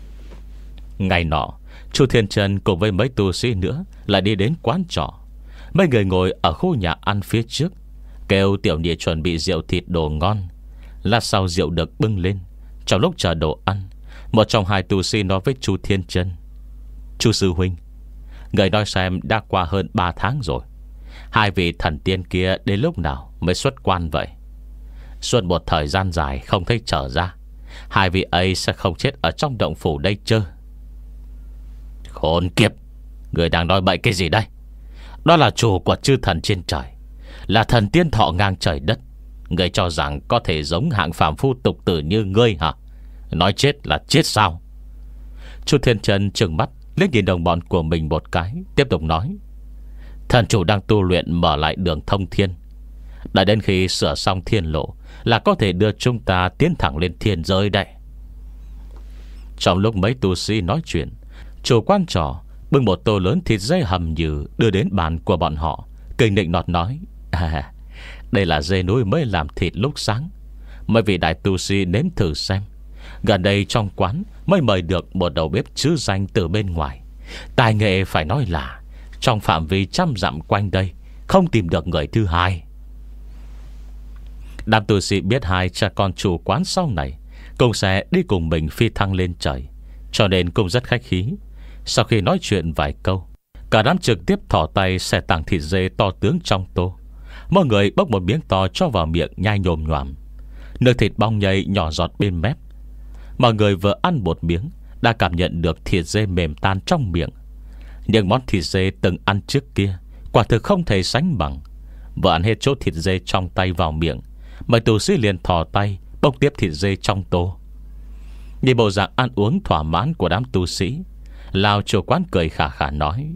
Ngày nọ, Chu Thiên Chân cùng với mấy tu sĩ nữa lại đi đến quán trọ. Mấy người ngồi ở khu nhà ăn phía trước, kêu tiểu nhị chuẩn bị rượu thịt đồ ngon. Lát sau rượu được bưng lên. Trong lúc chờ đồ ăn, một trong hai tu sĩ nói với Chu Thiên Chân: "Chu sư huynh, người nói xem đã qua hơn ba tháng rồi, hai vị thần tiên kia đến lúc nào mới xuất quan vậy? Suốt một thời gian dài không thấy trở ra, hai vị ấy sẽ không chết ở trong động phủ đây chứ?" "Khốn kiếp, người đang nói bậy cái gì đây? Đó là chủ của chư thần trên trời, là thần tiên thọ ngang trời đất. Người cho rằng có thể giống hạng phàm phu tục tử như ngươi hả? Nói chết là chết sao?" Chu Thiên Chân trừng mắt liếc nhìn đồng bọn của mình một cái, tiếp tục nói: "Thần chủ đang tu luyện mở lại đường thông thiên. Đợi đến khi sửa xong thiên lộ là có thể đưa chúng ta tiến thẳng lên thiên giới đây." Trong lúc mấy tu sĩ nói chuyện, chủ quan trò bưng một tô lớn thịt dê hầm nhừ đưa đến bàn của bọn họ, cười nịnh nọt nói: "À, đây là dê núi mới làm thịt lúc sáng. Mấy vị đại tu sĩ nếm thử xem. Gần đây trong quán mới mời được một đầu bếp chữ danh từ bên ngoài. Tài nghệ phải nói là trong phạm vi trăm dặm quanh đây không tìm được người thứ hai." Đám tu sĩ biết hai cha con chủ quán sau này cũng sẽ đi cùng mình phi thăng lên trời, cho nên cũng rất khách khí. Sau khi nói chuyện vài câu, cả đám trực tiếp thỏ tay xẻ tảng thịt dê to tướng trong tô. Mọi người bốc một miếng to cho vào miệng nhai nhồm nhoàm. Nước thịt bong nhây nhỏ giọt bên mép. Mọi người vừa ăn một miếng đã cảm nhận được thịt dê mềm tan trong miệng. Nhưng món thịt dê từng ăn trước kia quả thực không thể sánh bằng. Vừa ăn hết chỗ thịt dê trong tay vào miệng, mấy tu sĩ liền thò tay bốc tiếp thịt dê trong tô. Nhìn bộ dạng ăn uống thỏa mãn của đám tu sĩ, Lão chủ quán cười khà khà nói: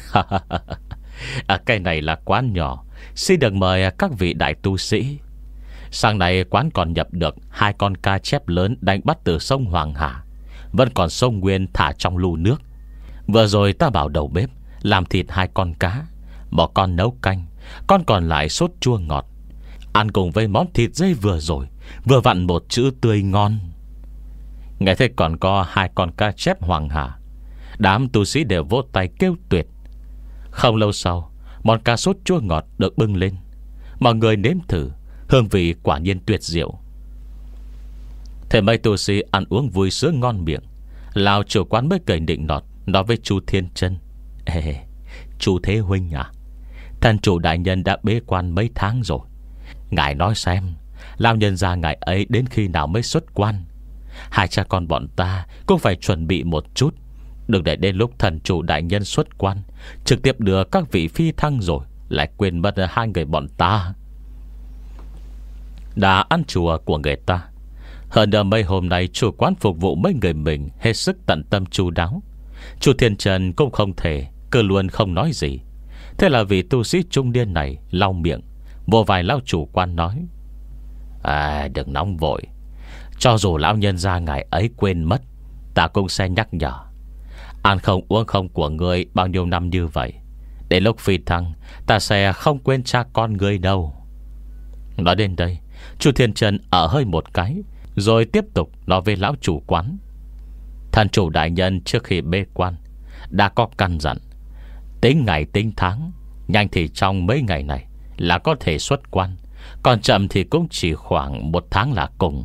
à, "Cái này là quán nhỏ, xin được mời các vị đại tu sĩ. Sáng nay quán còn nhập được hai con cá chép lớn đánh bắt từ sông Hoàng Hà, vẫn còn sông Nguyên thả trong lu nước. Vừa rồi ta bảo đầu bếp làm thịt hai con cá, một con nấu canh, con còn lại sốt chua ngọt. Ăn cùng với món thịt dê vừa rồi, vừa vặn một chữ tươi ngon." Nghe thấy còn có hai con cá chép Hoàng Hà, đám tu sĩ đều vỗ tay kêu tuyệt. Không lâu sau, món cá sốt chua ngọt được bưng lên. Mọi người nếm thử, hương vị quả nhiên tuyệt diệu. Thế mấy tu sĩ ăn uống vui sướng ngon miệng, Lão chủ quán mới cười định nọt nói với Chu Thiên Chân: "Ê, Chu Thế huynh à, thần chủ đại nhân đã bế quan mấy tháng rồi. Ngài nói xem, lão nhân gia ngài ấy đến khi nào mới xuất quan? Hai cha con bọn ta cũng phải chuẩn bị một chút, đừng để đến lúc thần chủ đại nhân xuất quan trực tiếp đưa các vị phi thăng rồi lại quên mất hai người bọn ta." Đã ăn chùa của người ta, hơn nữa mấy hôm nay chủ quán phục vụ mấy người mình hết sức tận tâm chu đáo, Chu Thiên Trần cũng không thể cứ luôn không nói gì. Thế là vị tu sĩ trung niên này lau miệng, vô vài lão chủ quan nói: "À, đừng nóng vội. Cho dù lão nhân gia ngài ấy quên mất, ta cũng sẽ nhắc nhở. Ăn không uống không của ngươi bao nhiêu năm như vậy, đến lúc phi thăng ta sẽ không quên cha con ngươi đâu." Nói đến đây, Chu Thiên Trần ở hơi một cái, rồi tiếp tục nói với lão chủ quán: "Thần chủ đại nhân trước khi bế quan đã có căn dặn, tính ngày tính tháng, nhanh thì trong mấy ngày này là có thể xuất quan, còn chậm thì cũng chỉ khoảng một tháng là cùng."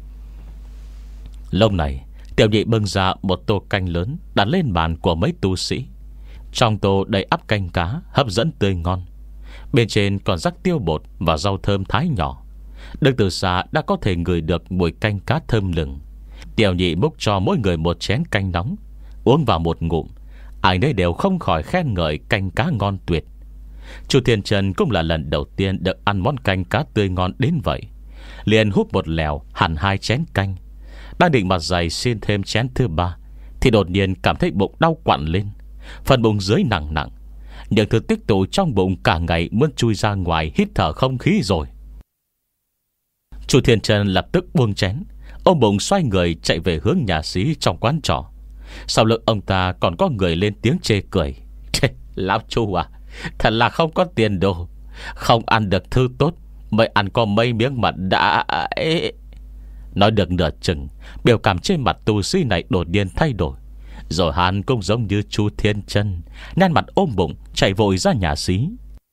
Lúc này, tiểu nhị bưng ra một tô canh lớn đặt lên bàn của mấy tu sĩ. Trong tô đầy ắp canh cá hấp dẫn tươi ngon, bên trên còn rắc tiêu bột và rau thơm thái nhỏ. Đứng từ xa đã có thể ngửi được mùi canh cá thơm lừng. Tiểu nhị múc cho mỗi người một chén canh nóng. Uống vào một ngụm, ai nấy đều không khỏi khen ngợi canh cá ngon tuyệt. Chu Thiên Trần cũng là lần đầu tiên được ăn món canh cá tươi ngon đến vậy, liền húp một lèo hẳn hai chén canh. Đang định mặt dày xin thêm chén thứ ba, thì đột nhiên cảm thấy bụng đau quặn lên, phần bụng dưới nặng nặng, những thứ tích tụ trong bụng cả ngày muốn chui ra ngoài hít thở không khí rồi. Chu Thiên Trần lập tức buông chén, ôm bụng xoay người chạy về hướng nhà xí trong quán trọ. Sau lưng ông ta còn có người lên tiếng chê cười: "Lão Chu à, thật là không có tiền đồ, không ăn được thứ tốt, mới ăn có mấy miếng mà đã..." Nói được nửa chừng, biểu cảm trên mặt tu sĩ này đột nhiên thay đổi, rồi hắn cũng giống như Chu Thiên Chân, nhăn mặt ôm bụng chạy vội ra nhà xí.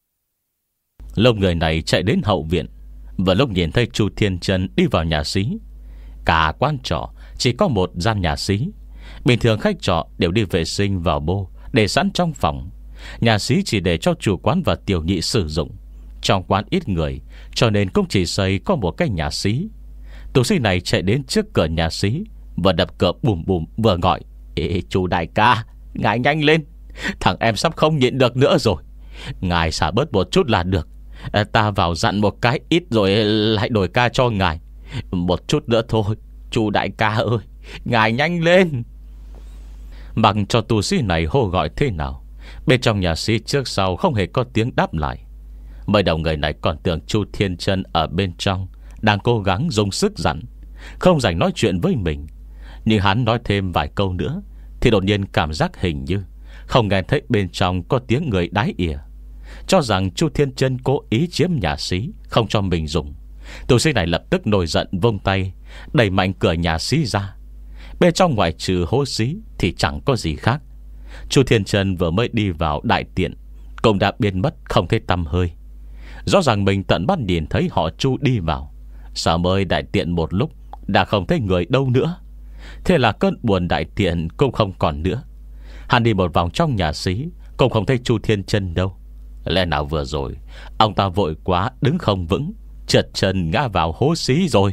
Lúc người này chạy đến hậu viện, vừa lúc nhìn thấy Chu Thiên Chân đi vào nhà xí. Cả quán trọ chỉ có một gian nhà xí. Bình thường khách trọ đều đi vệ sinh vào bô để sẵn trong phòng. Nhà xí chỉ để cho chủ quán và tiểu nhị sử dụng. Trong quán ít người, cho nên cũng chỉ xây có một cái nhà xí. Tu sĩ này chạy đến trước cửa nhà xí, vừa đập cửa bùm bùm vừa gọi: Ê chú đại ca, ngài nhanh lên, thằng em sắp không nhịn được nữa rồi. Ngài xả bớt một chút là được. Ta vào dặn một cái ít rồi lại đổi ca cho ngài. Một chút nữa thôi, chú đại ca ơi, ngài nhanh lên. Mặc cho tu sĩ này hô gọi thế nào, bên trong nhà xí trước sau không hề có tiếng đáp lại. Mới đầu người này còn tưởng Chu Thiên Chân ở bên trong đang cố gắng dùng sức dặn, không rảnh nói chuyện với mình. Nhưng hắn nói thêm vài câu nữa thì đột nhiên cảm giác hình như không nghe thấy bên trong có tiếng người đái ỉa, cho rằng Chu Thiên Chân cố ý chiếm nhà xí, không cho mình dùng. Tu sĩ này lập tức nổi giận, vung tay đẩy mạnh cửa nhà xí ra. Bên trong ngoại trừ hố xí thì chẳng có gì khác. Chu Thiên Chân vừa mới đi vào đại tiện cũng đã biến mất không thấy tăm hơi. Rõ ràng mình tận mắt nhìn thấy họ Chu đi vào, sợ mới đại tiện một lúc đã không thấy người đâu nữa. Thế là cơn buồn đại tiện cũng không còn nữa. Hắn đi một vòng trong nhà xí cũng không thấy Chu Thiên Chân đâu. Lẽ nào vừa rồi ông ta vội quá đứng không vững, trượt chân ngã vào hố xí rồi.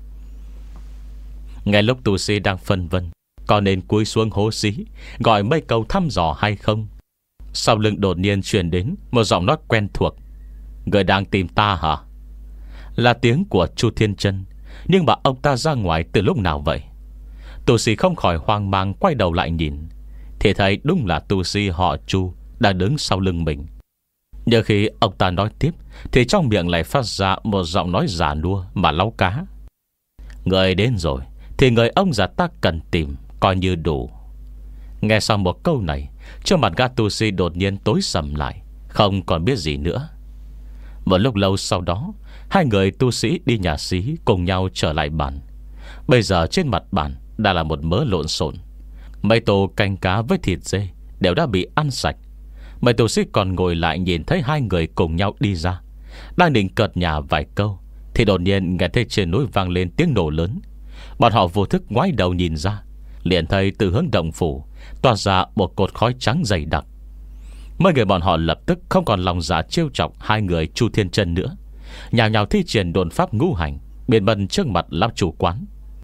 Ngay lúc tu sĩ đang phân vân có nên cúi xuống hố xí gọi mấy câu thăm dò hay không, sau lưng đột nhiên truyền đến một giọng nói quen thuộc: Người đang tìm ta hả? Là tiếng của Chu Thiên Chân. Nhưng mà ông ta ra ngoài từ lúc nào vậy? Tu sĩ không khỏi hoang mang quay đầu lại nhìn, thì thấy đúng là tu sĩ họ Chu đang đứng sau lưng mình. Nhưng khi ông ta nói tiếp thì trong miệng lại phát ra một giọng nói già nua mà láu cá: Người đến rồi thì người ông già ta cần tìm coi như đủ. Nghe xong một câu này, trước mặt gã tu sĩ đột nhiên tối sầm lại, không còn biết gì nữa. Một lúc lâu sau đó, hai người tu sĩ đi nhà xí cùng nhau trở lại bàn. Bây giờ trên mặt bàn đã là một mớ lộn xộn. Mấy tô canh cá với thịt dê đều đã bị ăn sạch. Mấy tu sĩ còn ngồi lại nhìn thấy hai người cùng nhau đi ra, đang định cợt nhả vài câu thì đột nhiên nghe thấy trên núi vang lên tiếng nổ lớn. Bọn họ vô thức ngoái đầu nhìn ra, liền thấy từ hướng động phủ tỏa ra một cột khói trắng dày đặc. Mấy người bọn họ lập tức không còn lòng dạ trêu chọc hai người Chu Thiên Chân nữa, nhào nhào thi triển đồn pháp ngũ hành biến mất trước mặt lão chủ quán.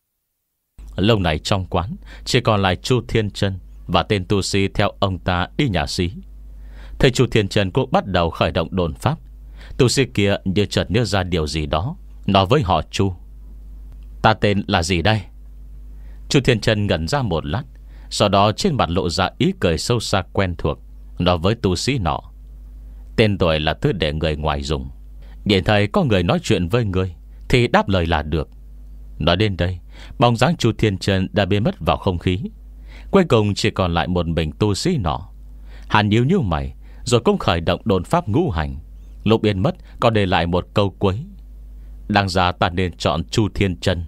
Lâu này trong quán chỉ còn lại Chu Thiên Chân và tên tu sĩ theo ông ta đi nhà xí. Thầy Chu Thiên Chân cũng bắt đầu khởi động đồn pháp. Tu sĩ kia như chợt nhớ ra điều gì đó, nói với họ Chu: Ta tên là gì đây? Chu Thiên Chân ngẩn ra một lát, sau đó trên mặt lộ ra ý cười sâu xa quen thuộc, nói với tu sĩ nọ: Tên tuổi là thứ để người ngoài dùng, nhìn thấy có người nói chuyện với người thì đáp lời là được. Nói đến đây, bóng dáng Chu Thiên Chân đã biến mất vào không khí. Cuối cùng chỉ còn lại một mình tu sĩ nọ. Hắn nhíu nhíu mày rồi cũng khởi động đồn pháp ngũ hành. Lúc biến mất còn để lại một câu cuối: Đáng ra ta nên chọn Chu Thiên Chân.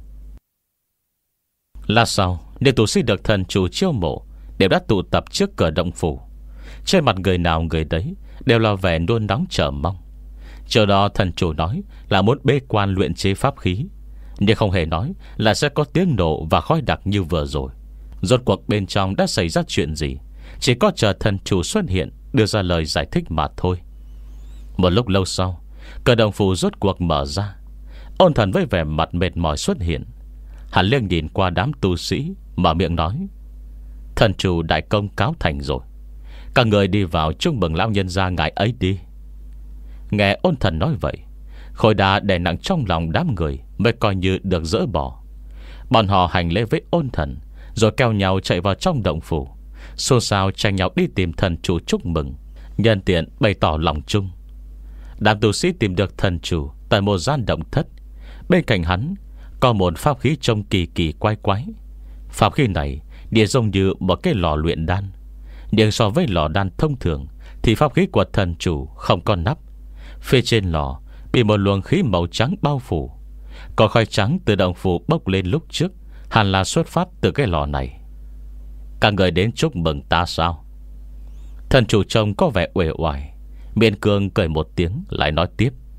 Là sau, những tu sĩ được thần chủ chiêu mộ đều đã tụ tập trước cửa động phủ. Trên mặt người nào người đấy đều là vẻ nôn nóng chờ mong. Chờ đó thần chủ nói là muốn bế quan luyện chế pháp khí, nhưng không hề nói là sẽ có tiếng nổ và khói đặc như vừa rồi. Rốt cuộc bên trong đã xảy ra chuyện gì, chỉ có chờ thần chủ xuất hiện đưa ra lời giải thích mà thôi. Một lúc lâu sau, cửa động phủ rốt cuộc mở ra. Ôn Thần với vẻ mặt mệt mỏi xuất hiện. Hắn liếc nhìn qua đám tu sĩ, mở miệng nói: Thần chủ đại công cáo thành rồi, các người đi vào chúc mừng lão nhân gia ngài ấy đi. Nghe Ôn Thần nói vậy, khối đá đè nặng trong lòng đám người mới coi như được dỡ bỏ. Bọn họ hành lễ với Ôn Thần, rồi kéo nhau chạy vào trong động phủ, xôn xao tranh nhau đi tìm thần chủ chúc mừng, nhân tiện bày tỏ lòng chung. Đám tu sĩ tìm được thần chủ tại một gian động thất. Bên cạnh hắn có một pháp khí trông kỳ kỳ quái quái. Pháp khí này địa giống như một cái lò luyện đan, nhưng so với lò đan thông thường thì pháp khí của thần chủ không có nắp. Phía trên lò bị một luồng khí màu trắng bao phủ. Có khói trắng từ động phủ bốc lên lúc trước, hẳn là xuất phát từ cái lò này. Các người đến chúc mừng ta sao? Thần chủ trông có vẻ uể oải, miễn cương cười một tiếng lại nói tiếp: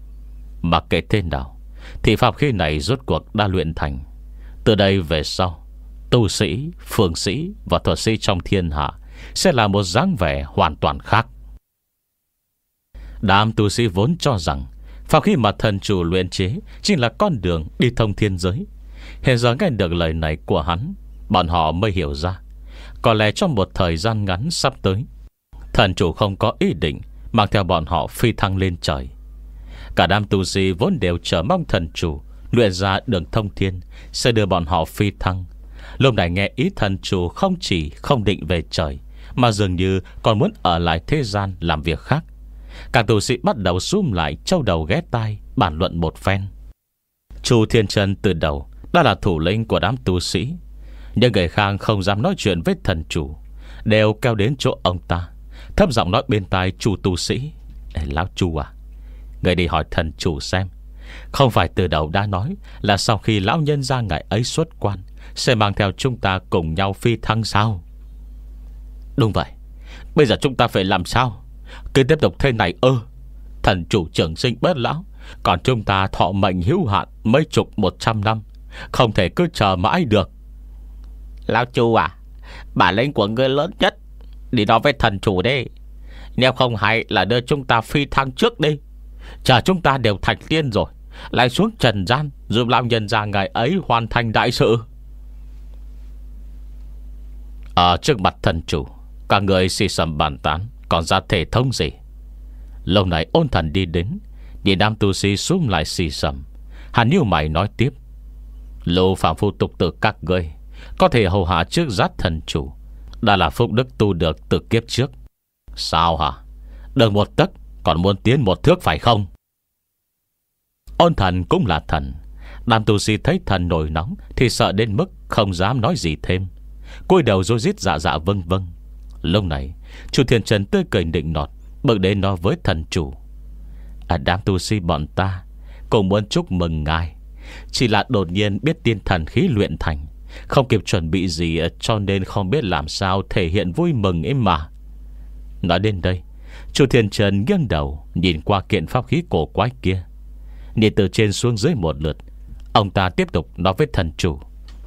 Mặc kệ thế nào thì pháp khí này rốt cuộc đã luyện thành. Từ đây về sau, tu sĩ, phương sĩ và thuật sĩ trong thiên hạ sẽ là một dáng vẻ hoàn toàn khác. Đám tu sĩ vốn cho rằng pháp khí mà thần chủ luyện chế chính là con đường đi thông thiên giới. Hiện giờ nghe được lời này của hắn, bọn họ mới hiểu ra, có lẽ trong một thời gian ngắn sắp tới, thần chủ không có ý định mang theo bọn họ phi thăng lên trời. Cả đám tu sĩ vốn đều chờ mong thần chủ luyện ra đường thông thiên sẽ đưa bọn họ phi thăng. Lúc này nghe ý thần chủ không chỉ không định về trời, mà dường như còn muốn ở lại thế gian làm việc khác. Các tu sĩ bắt đầu sum lại châu đầu ghé tai, bàn luận một phen. Chu Thiên Chân từ đầu đã là thủ lĩnh của đám tu sĩ, nhưng người khác không dám nói chuyện với thần chủ, đều kéo đến chỗ ông ta, thấp giọng nói bên tai Chu tu sĩ: Ê, lão Chu à, người đi hỏi thần chủ xem, không phải từ đầu đã nói là sau khi lão nhân gia ngài ấy xuất quan sẽ mang theo chúng ta cùng nhau phi thăng sao? Đúng vậy. Bây giờ chúng ta phải làm sao? Cứ tiếp tục thế này ơ thần chủ trường sinh bất lão, còn chúng ta thọ mệnh hữu hạn mấy chục một trăm năm, không thể cứ chờ mãi được. Lão Chu à, bản lĩnh của ngươi lớn nhất, đi nói với thần chủ đi. Nếu không hay là đưa chúng ta phi thăng trước đi, chờ chúng ta đều thành tiên rồi lại xuống trần gian giúp lão nhân gia ngài ấy hoàn thành đại sự. Ở trước mặt thần chủ, cả người xì xầm bàn tán, còn ra thể thống gì. Lâu này Ôn Thần đi đến, nhìn đám tu sĩ xúm lại xì xầm, hắn nhíu mày nói tiếp: Lô phạm phu tục tử các ngươi có thể hầu hạ trước giác thần chủ, đã là phúc đức tu được từ kiếp trước. Sao hả? Đường một tấc còn muốn tiến một thước phải không? Ôn Thần cũng là thần. Đám tu sĩ thấy thần nổi nóng thì sợ đến mức không dám nói gì thêm, cúi đầu rối rít dạ dạ vâng vâng. Lúc này Chu Thiên Trần tươi cười định nọt, bước đến nói với thần chủ: À, đám tu sĩ bọn ta cũng muốn chúc mừng ngài, chỉ là đột nhiên biết tiên thần khí luyện thành, không kịp chuẩn bị gì, cho nên không biết làm sao thể hiện vui mừng ấy mà. Nói đến đây, Chu Thiên Trần nghiêng đầu nhìn qua kiện pháp khí cổ quái kia, nhìn từ trên xuống dưới một lượt. Ông ta tiếp tục nói với thần chủ: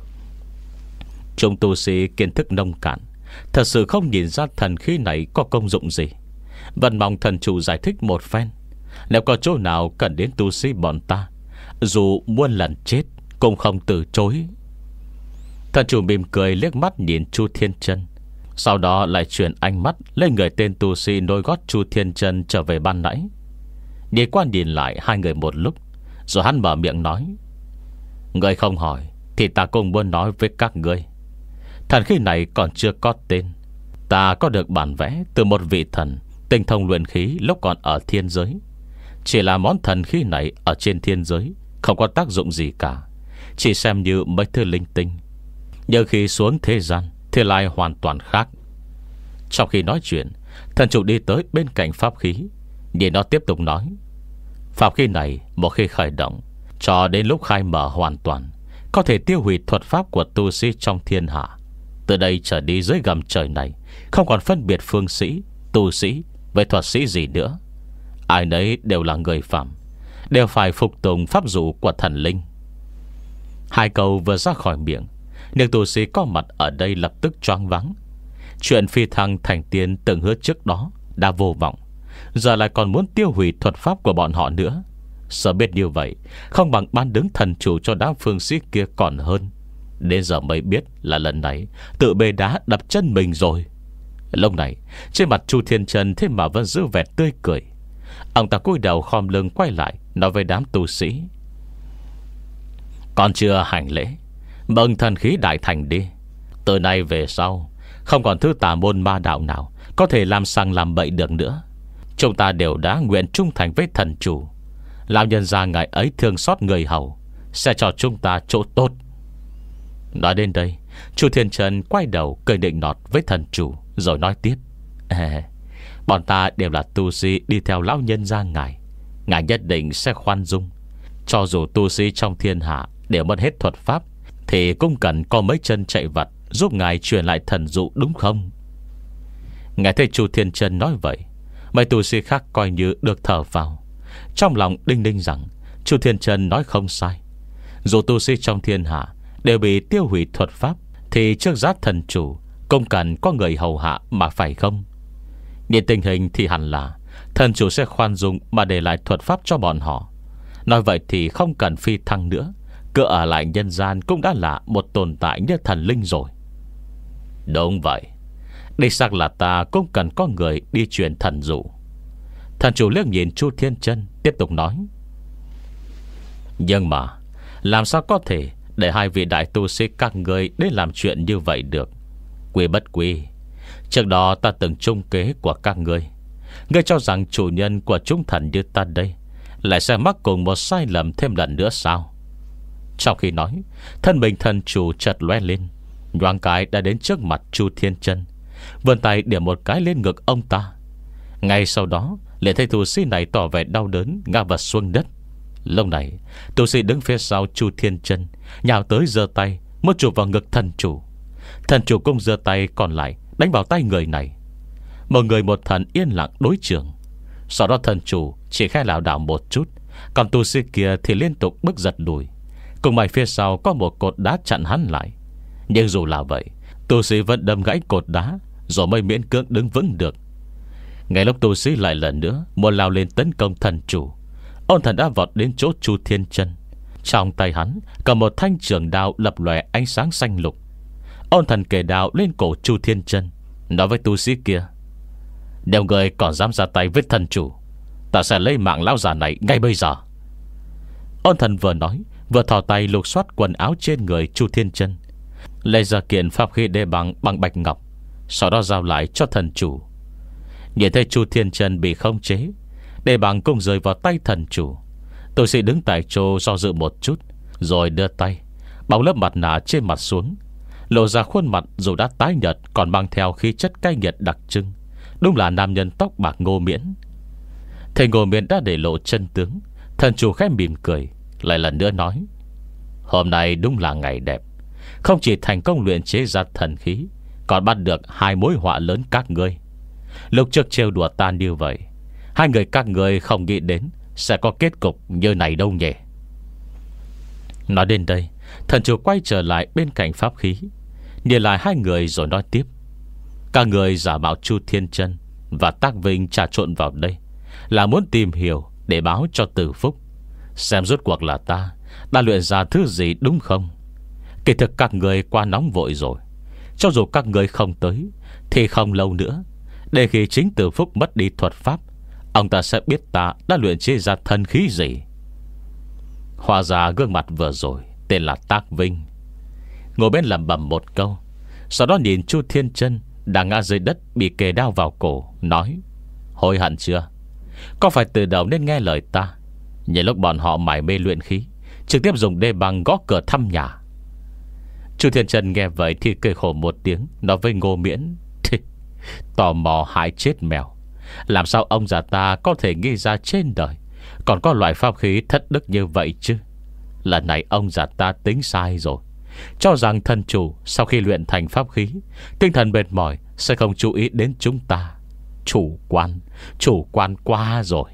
Chúng tu sĩ kiến thức nông cạn, thật sự không nhìn ra thần khí này có công dụng gì. Vẫn mong thần chủ giải thích một phen. Nếu có chỗ nào cần đến tu sĩ bọn ta, dù muôn lần chết cũng không từ chối. Thần chủ mỉm cười liếc mắt nhìn Chu Thiên Chân, sau đó lại chuyển ánh mắt lên người tên tu sĩ nối gót Chu Thiên Chân trở về ban nãy. Nhìn qua nhìn lại hai người một lúc, rồi hắn mở miệng nói: Người không hỏi thì ta cũng muốn nói với các ngươi. Thần khí này còn chưa có tên. Ta có được bản vẽ từ một vị thần tinh thông luyện khí lúc còn ở thiên giới. Chỉ là món thần khí này ở trên thiên giới không có tác dụng gì cả, chỉ xem như mấy thứ linh tinh. Nhưng khi xuống thế gian thì lại hoàn toàn khác. Trong khi nói chuyện, thần chủ đi tới bên cạnh pháp khí, nhìn nó tiếp tục nói: Pháp khí này một khi khởi động, cho đến lúc khai mở hoàn toàn, có thể tiêu hủy thuật pháp của tu sĩ trong thiên hạ. Từ đây trở đi dưới gầm trời này, không còn phân biệt phương sĩ, tu sĩ với thuật sĩ gì nữa. Ai nấy đều là người phạm, đều phải phục tùng pháp dụ của thần linh. Hai câu vừa ra khỏi miệng, những tu sĩ có mặt ở đây lập tức choáng váng. Chuyện phi thăng thành tiên từng hứa trước đó đã vô vọng, giờ lại còn muốn tiêu hủy thuật pháp của bọn họ nữa. Sợ biết như vậy, không bằng ban đứng thần chủ cho đám phương sĩ kia còn hơn. Đến giờ mới biết là lần này tự bê đá đập chân mình rồi. Lúc này trên mặt Chu Thiên Trần thế mà vẫn giữ vẻ tươi cười. Ông ta cúi đầu khom lưng quay lại nói với đám tu sĩ: Còn chưa hành lễ, mừng thần khí đại thành đi. Từ nay về sau, không còn thứ tà môn ma đạo nào có thể làm sang làm bậy được nữa. Chúng ta đều đã nguyện trung thành với thần chủ. Lão nhân gia ngài ấy thương xót người hầu, sẽ cho chúng ta chỗ tốt. Nói đến đây, Chu Thiên Trần quay đầu cười định nọt với thần chủ, rồi nói tiếp: à, bọn ta đều là tu sĩ đi theo lão nhân gia ngài, ngài nhất định sẽ khoan dung. Cho dù tu sĩ trong thiên hạ đều mất hết thuật pháp, thì cũng cần có mấy chân chạy vặt giúp ngài truyền lại thần dụ, đúng không? Nghe thấy Chu Thiên Trần nói vậy, mấy tu sĩ khác coi như được thở vào. Trong lòng đinh ninh rằng Chu Thiên Chân nói không sai. Dù tu sĩ trong thiên hạ đều bị tiêu hủy thuật pháp, thì trước giá thần chủ cũng cần có người hầu hạ mà phải không? Nhìn tình hình thì hẳn là thần chủ sẽ khoan dung mà để lại thuật pháp cho bọn họ. Nói vậy thì không cần phi thăng nữa, cứ ở lại nhân gian cũng đã là một tồn tại như thần linh rồi. Đúng vậy, đích xác là ta cũng cần có người đi truyền thần dụ. Thần chủ liếc nhìn Chu Thiên Chân, tiếp tục nói: Nhưng mà làm sao có thể để hai vị đại tu sĩ các người đến làm chuyện như vậy được? Quy Bất Quy, trước đó ta từng trung kế của các ngươi. Ngươi cho rằng chủ nhân của chúng thần như ta đây lại sẽ mắc cùng một sai lầm thêm lần nữa sao? Trong khi nói, thân mình thần chủ chợt lóe lên, nhoáng cái đã đến trước mặt Chu Thiên Chân, vươn tay điểm một cái lên ngực ông ta. Ngay sau đó liền thấy tu sĩ này tỏ vẻ đau đớn, ngã vật xuống đất. Lúc này tu sĩ đứng phía sau Chu Thiên Chân nhào tới giơ tay muốn chụp vào ngực thần chủ. Thần chủ cũng giơ tay còn lại đánh vào tay người này. Một người một thần yên lặng đối chưởng. Sau đó thần chủ chỉ khai lảo đảo một chút, còn tu sĩ kia thì liên tục bước giật lùi. Cùng may phía sau có một cột đá chặn hắn lại. Nhưng dù là vậy, tu sĩ vẫn đâm gãy cột đá, rồi mới miễn cưỡng đứng vững được. Ngay lúc tu sĩ lại lần nữa muốn lao lên tấn công thần chủ, ôn thần đã vọt đến chỗ Chu Thiên Chân. Trong tay hắn cầm một thanh trường đao lập lòe ánh sáng xanh lục. Ôn thần kề đao lên cổ Chu Thiên Chân, nói với tu sĩ kia: Nếu người còn dám ra tay với thần chủ, ta sẽ lấy mạng lão già này ngay bây giờ. Ôn thần vừa nói vừa thò tay lục soát quần áo trên người Chu Thiên Chân, lấy ra kiện pháp khí đê bằng bằng bạch ngọc, sau đó giao lại cho thần chủ. Nhìn thấy Chu Thiên Chân bị khống chế, đê bằng cũng rơi vào tay thần chủ. Tôi sĩ đứng tại chỗ do dự một chút, rồi đưa tay bọc lớp mặt nạ trên mặt xuống, lộ ra khuôn mặt dù đã tái nhợt còn mang theo khí chất cay nghiệt đặc trưng. Đúng là nam nhân tóc bạc Ngô Miễn. Thầy Ngô Miễn đã để lộ chân tướng. Thần chủ khẽ mỉm cười, lại lần nữa nói: Hôm nay đúng là ngày đẹp. Không chỉ thành công luyện chế ra thần khí, còn bắt được hai mối họa lớn các ngươi. Lúc trước trêu đùa ta như vậy, hai người các ngươi không nghĩ đến sẽ có kết cục như này đâu nhỉ. Nói đến đây, thần chủ quay trở lại bên cạnh pháp khí, nhìn lại hai người rồi nói tiếp: Các người giả mạo Chu Thiên Chân và Tác Vinh trà trộn vào đây là muốn tìm hiểu để báo cho Tử Phúc, xem rốt cuộc là ta đã luyện ra thứ gì đúng không. Kỳ thực các người quá nóng vội rồi. Cho dù các người không tới, thì không lâu nữa, để khi chính Tử Phúc mất đi thuật pháp, ông ta sẽ biết ta đã luyện chế ra thần khí gì. Hóa ra gương mặt vừa rồi tên là Tác Vinh. Ngồi bên lẩm bẩm một câu, sau đó nhìn Chu Thiên Chân đang ngã dưới đất bị kề đao vào cổ, nói: Hối hận chưa? Có phải từ đầu nên nghe lời ta, nhìn lúc bọn họ mải mê luyện khí, trực tiếp dùng đê bằng gõ cửa thăm nhà? Chu Thiên Chân nghe vậy thì cười khổ một tiếng, nói với Ngô Miễn: Tò mò hại chết mèo. Làm sao ông già ta có thể nghĩ ra trên đời còn có loại pháp khí thất đức như vậy chứ? Lần này ông già ta tính sai rồi, cho rằng thần chủ sau khi luyện thành pháp khí, tinh thần mệt mỏi sẽ không chú ý đến chúng ta. Chủ quan, chủ quan quá rồi.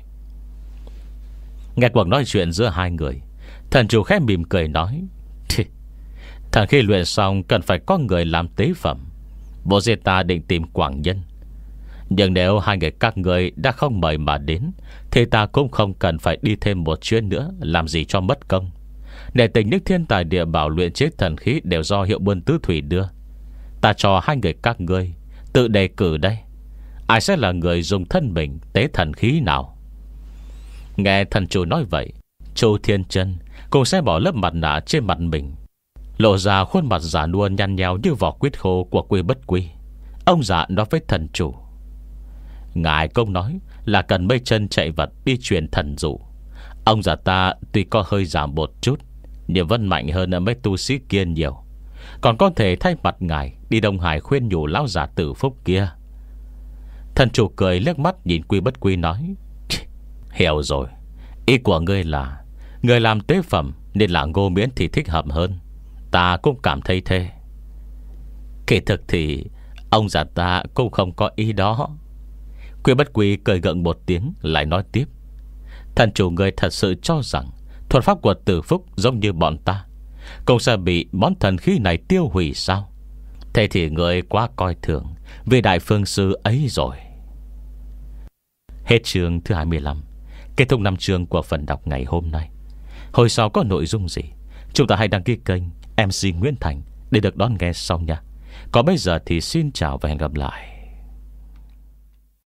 Nghe cuộc nói chuyện giữa hai người, thần chủ khẽ mỉm cười nói: Thần khi luyện xong cần phải có người làm tế phẩm. Bộ dê ta định tìm quảng nhân, nhưng nếu hai người các người đã không mời mà đến, thì ta cũng không cần phải đi thêm một chuyến nữa, làm gì cho mất công. Để tình những thiên tài địa bảo luyện chế thần khí đều do hiệu buôn tứ thủy đưa. Ta cho hai người các ngươi tự đề cử đây, ai sẽ là người dùng thân mình tế thần khí nào? Nghe thần chủ nói vậy, Chu Thiên Chân cũng sẽ bỏ lớp mặt nạ trên mặt mình, lộ ra khuôn mặt già nua nhăn nheo như vỏ quýt khô của Quy Bất Quy. Ông già nói với thần chủ: Ngài công nói là cần mây chân chạy vật đi truyền thần dụ. Ông già ta tuy có hơi giảm một chút, nhưng vẫn mạnh hơn mấy tu sĩ kia nhiều, còn có thể thay mặt ngài đi Đông Hải khuyên nhủ lão già Tử Phúc kia. Thần chủ cười liếc mắt nhìn Quy Bất Quy nói: Hiểu rồi, ý của ngươi là người làm tế phẩm nên là Ngô Miễn thì thích hợp hơn. Ta cũng cảm thấy thế. Kỳ thực thì ông già ta cũng không có ý đó. Quy Bất Quy cười gượng một tiếng, lại nói tiếp: Thần chủ người thật sự cho rằng thuật pháp của Tử Phúc giống như bọn ta, cũng sẽ bị món thần khí này tiêu hủy sao? Thế thì người quá coi thường vị đại phương sư ấy rồi. Hết chương thứ hai mươi lăm. Kết thúc năm chương của phần đọc ngày hôm nay. Hồi sau có nội dung gì, chúng ta hãy đăng ký kênh em xê Nguyễn Thành để được đón nghe sau nha. Còn bây giờ thì xin chào và hẹn gặp lại.